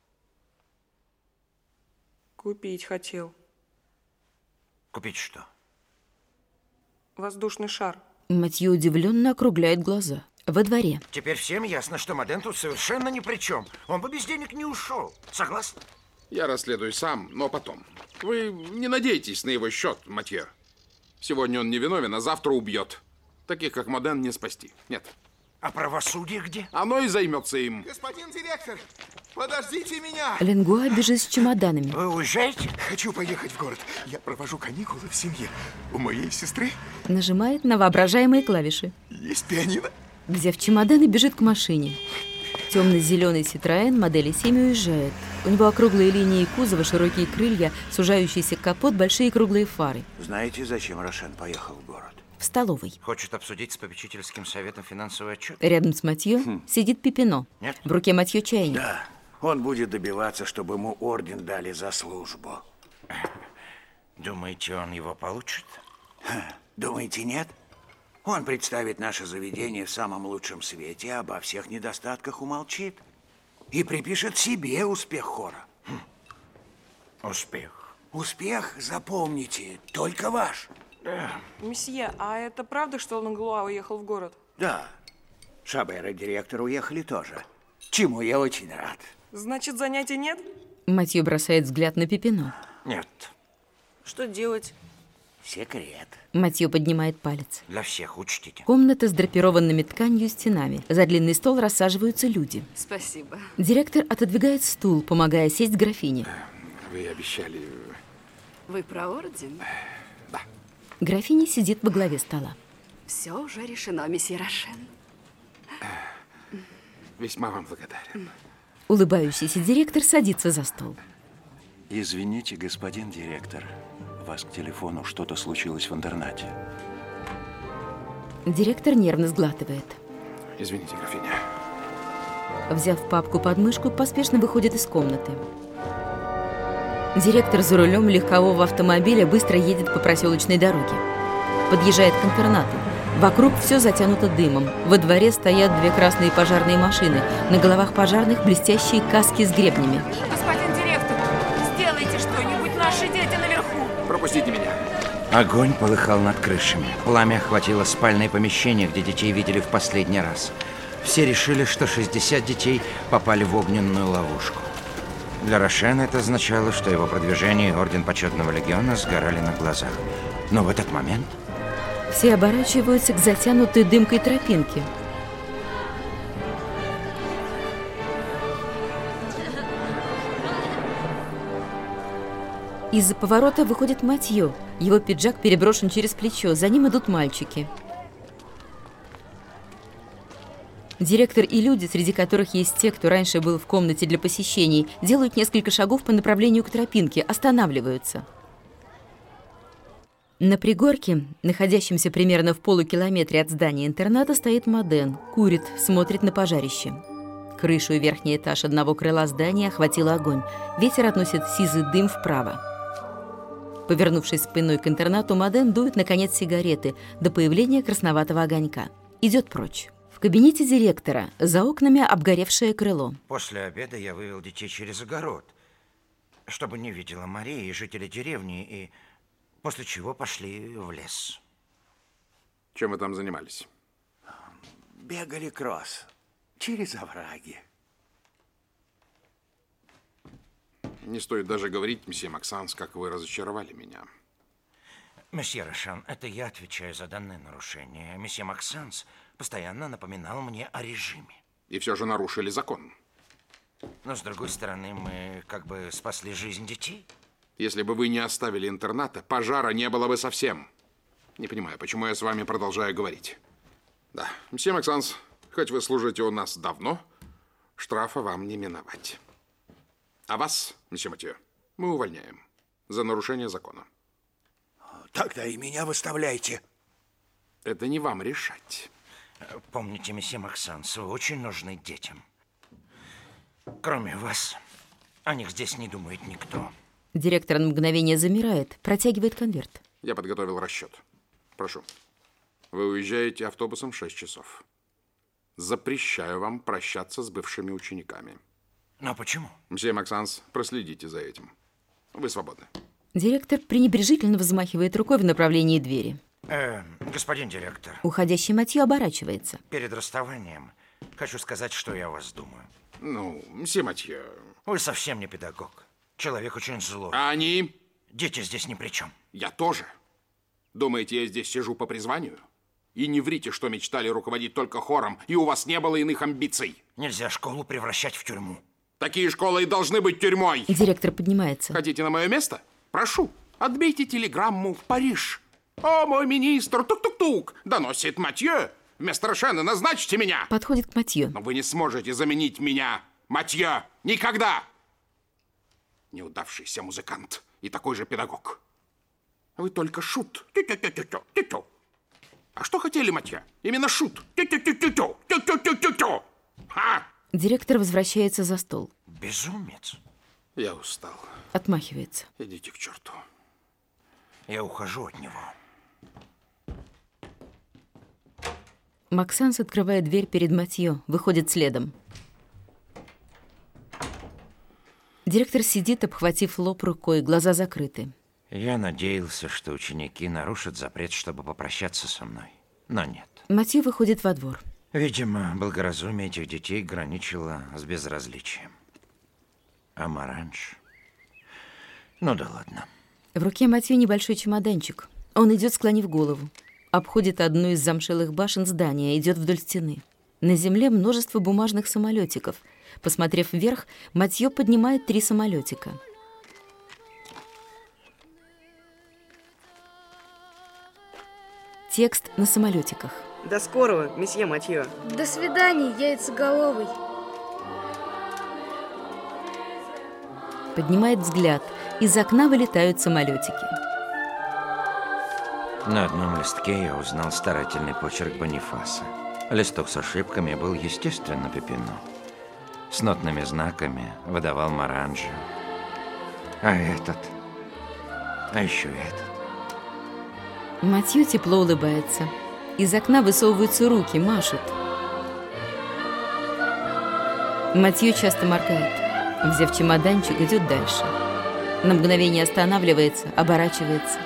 Купить хотел. Купить что? Воздушный шар. Матьё удивленно округляет глаза. Во дворе. Теперь всем ясно, что Моден тут совершенно ни при чем. Он бы без денег не ушел. Согласны? Я расследую сам, но потом. Вы не надейтесь на его счет, Матьё. Сегодня он невиновен, а завтра убьет. Таких, как Моден, не спасти. Нет. А правосудие где? Оно и займется им. Господин директор, подождите меня! Ленгуа бежит с чемоданами. Вы уезжаете? Хочу поехать в город. Я провожу каникулы в семье. У моей сестры Нажимает на воображаемые клавиши. есть пианино. Взяв чемодан и бежит к машине. Темно-зеленый Citroën модели семь уезжает. У него округлые линии кузова, широкие крылья, сужающийся капот, большие круглые фары. Знаете, зачем Рошен поехал в город? В столовой. Хочет обсудить с попечительским советом финансовый отчет? Рядом с Матьё хм. сидит Пипино. Нет? В руке Матьё чайник. Да, он будет добиваться, чтобы ему орден дали за службу. Думаете, он его получит? Думаете, нет? Он представит наше заведение в самом лучшем свете, а обо всех недостатках умолчит. И припишет себе успех хора. Хм. Успех. Успех, запомните, только ваш. Да. Месье, а это правда, что Ланглуа уехал в город? Да. Шабер и директор уехали тоже. Чему я очень рад. Значит, занятий нет? Матьё бросает взгляд на Пипино. Нет. Что делать? Секрет. Матьё поднимает палец. Для всех учтите. Комната с драпированными тканью стенами. За длинный стол рассаживаются люди. Спасибо. Директор отодвигает стул, помогая сесть графине. Вы обещали... Вы про орден? Да. Графиня сидит во главе стола. Все уже решено, месье Рошен. Весьма вам благодарен. Улыбающийся директор садится за стол. Извините, господин директор. У вас к телефону что-то случилось в интернате. Директор нервно сглатывает. Извините, графиня. Взяв папку под мышку, поспешно выходит из комнаты. Директор за рулем легкового автомобиля быстро едет по проселочной дороге. Подъезжает к интернату. Вокруг все затянуто дымом. Во дворе стоят две красные пожарные машины. На головах пожарных блестящие каски с гребнями. Господин директор, сделайте что-нибудь, наши дети наверху. Пропустите меня. Огонь полыхал над крышами. Пламя охватило спальное помещение, где детей видели в последний раз. Все решили, что шестьдесят детей попали в огненную ловушку. Для Рошена это означало, что его продвижение и орден почетного легиона сгорали на глазах. Но в этот момент... Все оборачиваются к затянутой дымкой тропинке. Из-за поворота выходит Матьё. Его пиджак переброшен через плечо. За ним идут мальчики. Директор и люди, среди которых есть те, кто раньше был в комнате для посещений, делают несколько шагов по направлению к тропинке, останавливаются. На пригорке, находящемся примерно в полукилометре от здания интерната, стоит Моден, курит, смотрит на пожарище. Крышу и верхний этаж одного крыла здания охватил огонь. Ветер относит сизый дым вправо. Повернувшись спиной к интернату, Моден дует, наконец, сигареты до появления красноватого огонька. Идет прочь. В кабинете директора за окнами обгоревшее крыло. После обеда я вывел детей через огород, чтобы не видела Мария и жители деревни, и после чего пошли в лес. Чем вы там занимались? Бегали кросс через овраги. Не стоит даже говорить, месье Максанс, как вы разочаровали меня. Месье Рошен, это я отвечаю за данное нарушение. Месье Максанс постоянно напоминал мне о режиме. И все же нарушили закон. Но, с другой стороны, мы как бы спасли жизнь детей. Если бы вы не оставили интерната, пожара не было бы совсем. Не понимаю, почему я с вами продолжаю говорить. Да, месье Максанс, хоть вы служите у нас давно, штрафа вам не миновать. А вас, месье Матьё, мы увольняем за нарушение закона. Тогда и меня выставляйте. Это не вам решать. Помните, месье Максанс, вы очень нужны детям. Кроме вас, о них здесь не думает никто. Директор на мгновение замирает, протягивает конверт. Я подготовил расчет. Прошу. Вы уезжаете автобусом в шесть часов. Запрещаю вам прощаться с бывшими учениками. Но почему? Мсье Максанс, проследите за этим. Вы свободны. Директор пренебрежительно взмахивает рукой в направлении двери. Э, господин директор. Уходящий Матьё оборачивается. Перед расставанием хочу сказать, что я о вас думаю. Ну, мсье Матьё... Вы совсем не педагог. Человек очень злой. А они? Дети здесь ни при чем. Я тоже. Думаете, я здесь сижу по призванию? И не врите, что мечтали руководить только хором, и у вас не было иных амбиций. Нельзя школу превращать в тюрьму. Такие школы и должны быть тюрьмой. Директор поднимается. Хотите на мое место? Прошу, отбейте телеграмму в Париж. О, мой министр, тук-тук-тук, доносит Матьё. Вместо Рошена назначьте меня. Подходит к Матьё. Но вы не сможете заменить меня, Матьё, никогда. Неудавшийся музыкант и такой же педагог. Вы только шут. Тю-тю-тю-тю-тю-тю. А что хотели, Матьё? Именно шут. Тю-тю-тю-тю-тю. Тю-тю-тю-тю-тю. Ха! Директор возвращается за стол. Безумец. Я устал. Отмахивается. Идите к черту. Я ухожу от него. Максанс открывает дверь перед Матьё, выходит следом. Директор сидит, обхватив лоб рукой, глаза закрыты. Я надеялся, что ученики нарушат запрет, чтобы попрощаться со мной. Но нет. Матьё выходит во двор. Видимо, благоразумие этих детей граничило с безразличием. А Маранж? Ну да ладно. В руке Матьё небольшой чемоданчик. Он идет, склонив голову. Обходит одну из замшелых башен здания, идет вдоль стены. На земле множество бумажных самолетиков. Посмотрев вверх, Матьё поднимает три самолетика. Текст на самолетиках. До скорого, месье Матьё. До свидания, яйцеголовый. Поднимает взгляд. Из окна вылетают самолетики. На одном листке я узнал старательный почерк Бонифаса. Листок с ошибками был, естественно, Пепино. С нотными знаками выдавал Маранжо. А этот? А еще этот? Матьё тепло улыбается. Из окна высовываются руки, машут. Матьё часто моргает. Взяв чемоданчик, идет дальше. На мгновение останавливается, оборачивается.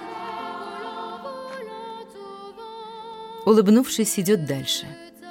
Улыбнувшись, идет дальше.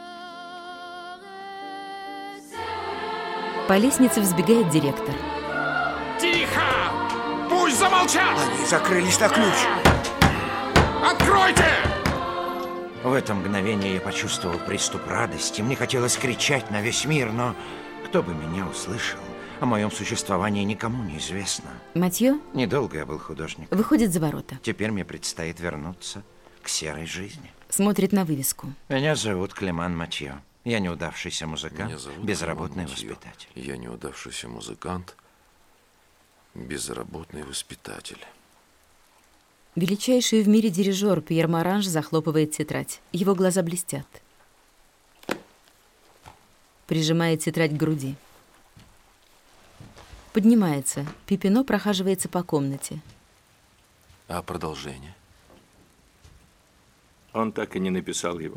По лестнице взбегает директор. Тихо! Пусть замолчат! Они закрылись на ключ. Откройте! В это мгновение я почувствовал приступ радости. Мне хотелось кричать на весь мир, но кто бы меня услышал? О моем существовании никому не известно. Матьё? Недолго я был художником. Выходит за ворота. Теперь мне предстоит вернуться к серой жизни. Смотрит на вывеску. Меня зовут Клеман Матьё. Я неудавшийся музыкант, безработный Матьё. воспитатель. Я неудавшийся музыкант, безработный воспитатель. Величайший в мире дирижер Пьер Маранж захлопывает тетрадь. Его глаза блестят. Прижимает тетрадь к груди. Поднимается. Пепино прохаживается по комнате. А продолжение? Он так и не написал его.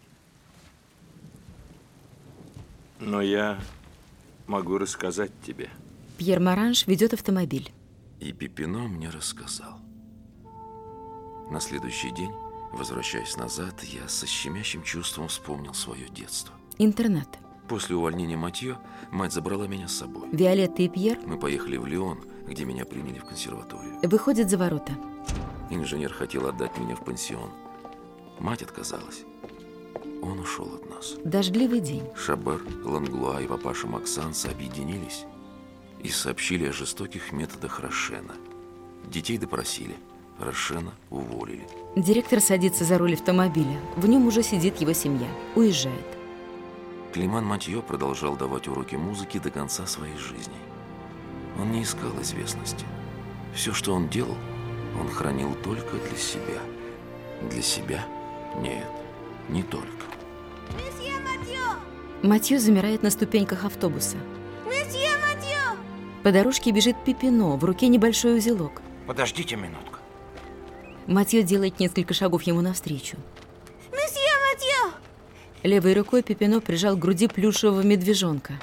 Но я могу рассказать тебе. Пьер Маранж ведет автомобиль. И Пепино мне рассказал. На следующий день, возвращаясь назад, я со щемящим чувством вспомнил свое детство. Интернат. После увольнения Матьё мать забрала меня с собой. Виолетта и Пьер Мы поехали в Лион, где меня приняли в консерваторию. выходят за ворота. Инженер хотел отдать меня в пансион. Мать отказалась. Он ушел от нас. Дождливый день. Шабер, Ланглуа и папаша Максанса объединились и сообщили о жестоких методах Рошена. Детей допросили, Рошена уволили. Директор садится за руль автомобиля. В нем уже сидит его семья. Уезжает. Климан Матьё продолжал давать уроки музыки до конца своей жизни. Он не искал известности. Все, что он делал, он хранил только для себя. Для себя? Нет, не только. Месье Матьё! Матьё замирает на ступеньках автобуса. Месье Матьё! По дорожке бежит Пипино, в руке небольшой узелок. Подождите минутку. Матьё делает несколько шагов ему навстречу. Месье Матьё! Левой рукой Пипино прижал к груди плюшевого медвежонка.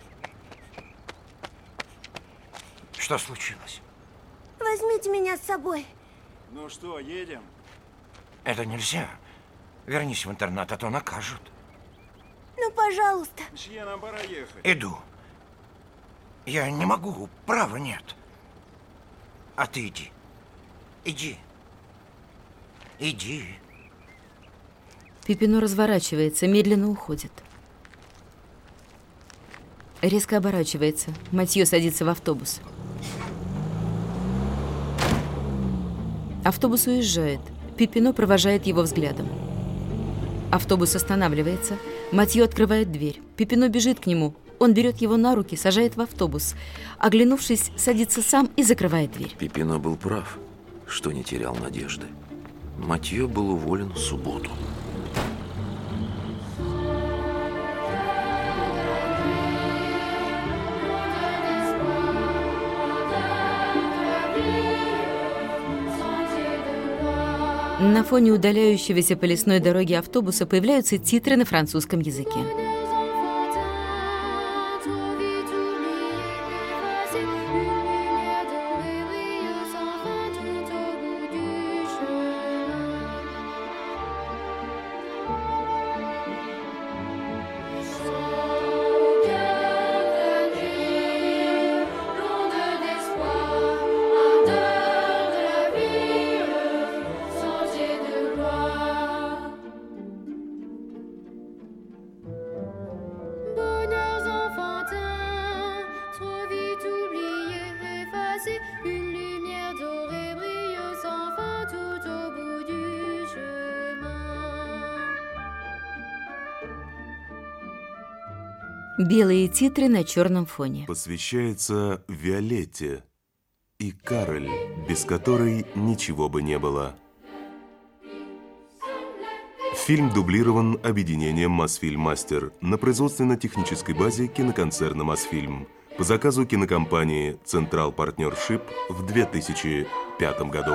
Что случилось? Возьмите меня с собой. Ну что, едем? Это нельзя. Вернись в интернат, а то накажут. Ну, пожалуйста. Мсье, нам пора ехать. Иду. Я не могу, права нет. А ты иди. Иди. Иди. Пипино разворачивается, медленно уходит. Резко оборачивается. Матьё садится в автобус. Автобус уезжает. Пипино провожает его взглядом. Автобус останавливается. Матьё открывает дверь. Пипино бежит к нему. Он берет его на руки, сажает в автобус. Оглянувшись, садится сам и закрывает дверь. Пипино был прав, что не терял надежды. Матьё был уволен в субботу. На фоне удаляющегося по лесной дороге автобуса появляются титры на французском языке. Белые титры на черном фоне. Посвящается Виолетте и Кароль, без которой ничего бы не было. Фильм дублирован объединением «Мосфильм Мастер» на производственно-технической базе киноконцерна «Мосфильм» по заказу кинокомпании «Централ Партнершип» в две тысячи пятом году.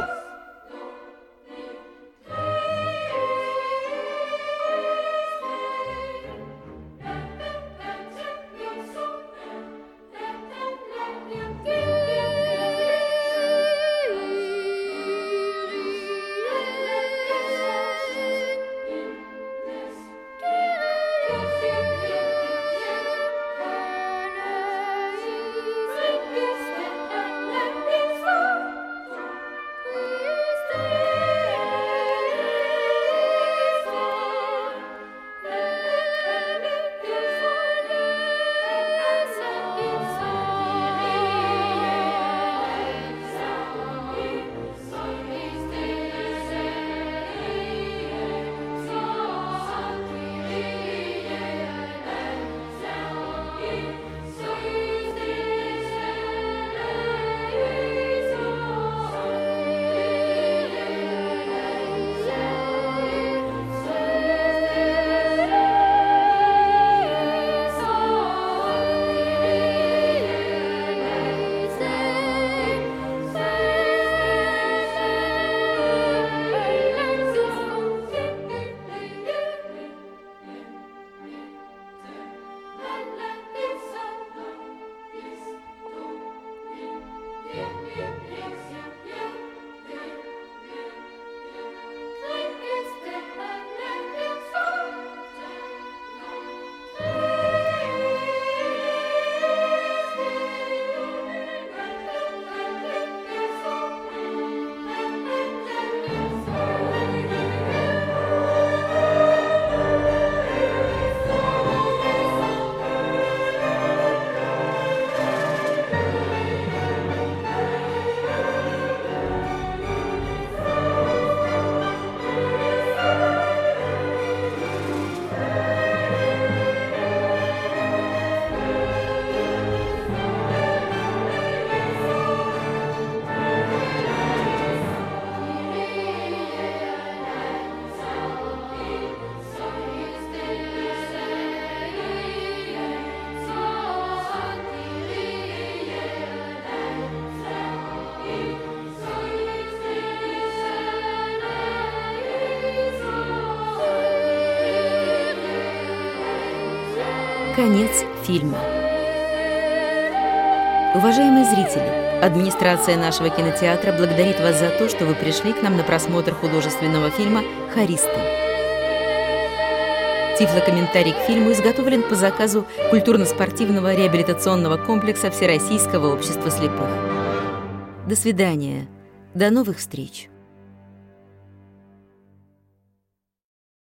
Конец фильма. Уважаемые зрители, администрация нашего кинотеатра благодарит вас за то, что вы пришли к нам на просмотр художественного фильма «Хористы». Тифлокомментарий к фильму изготовлен по заказу культурно-спортивного реабилитационного комплекса Всероссийского общества слепых. До свидания. До новых встреч.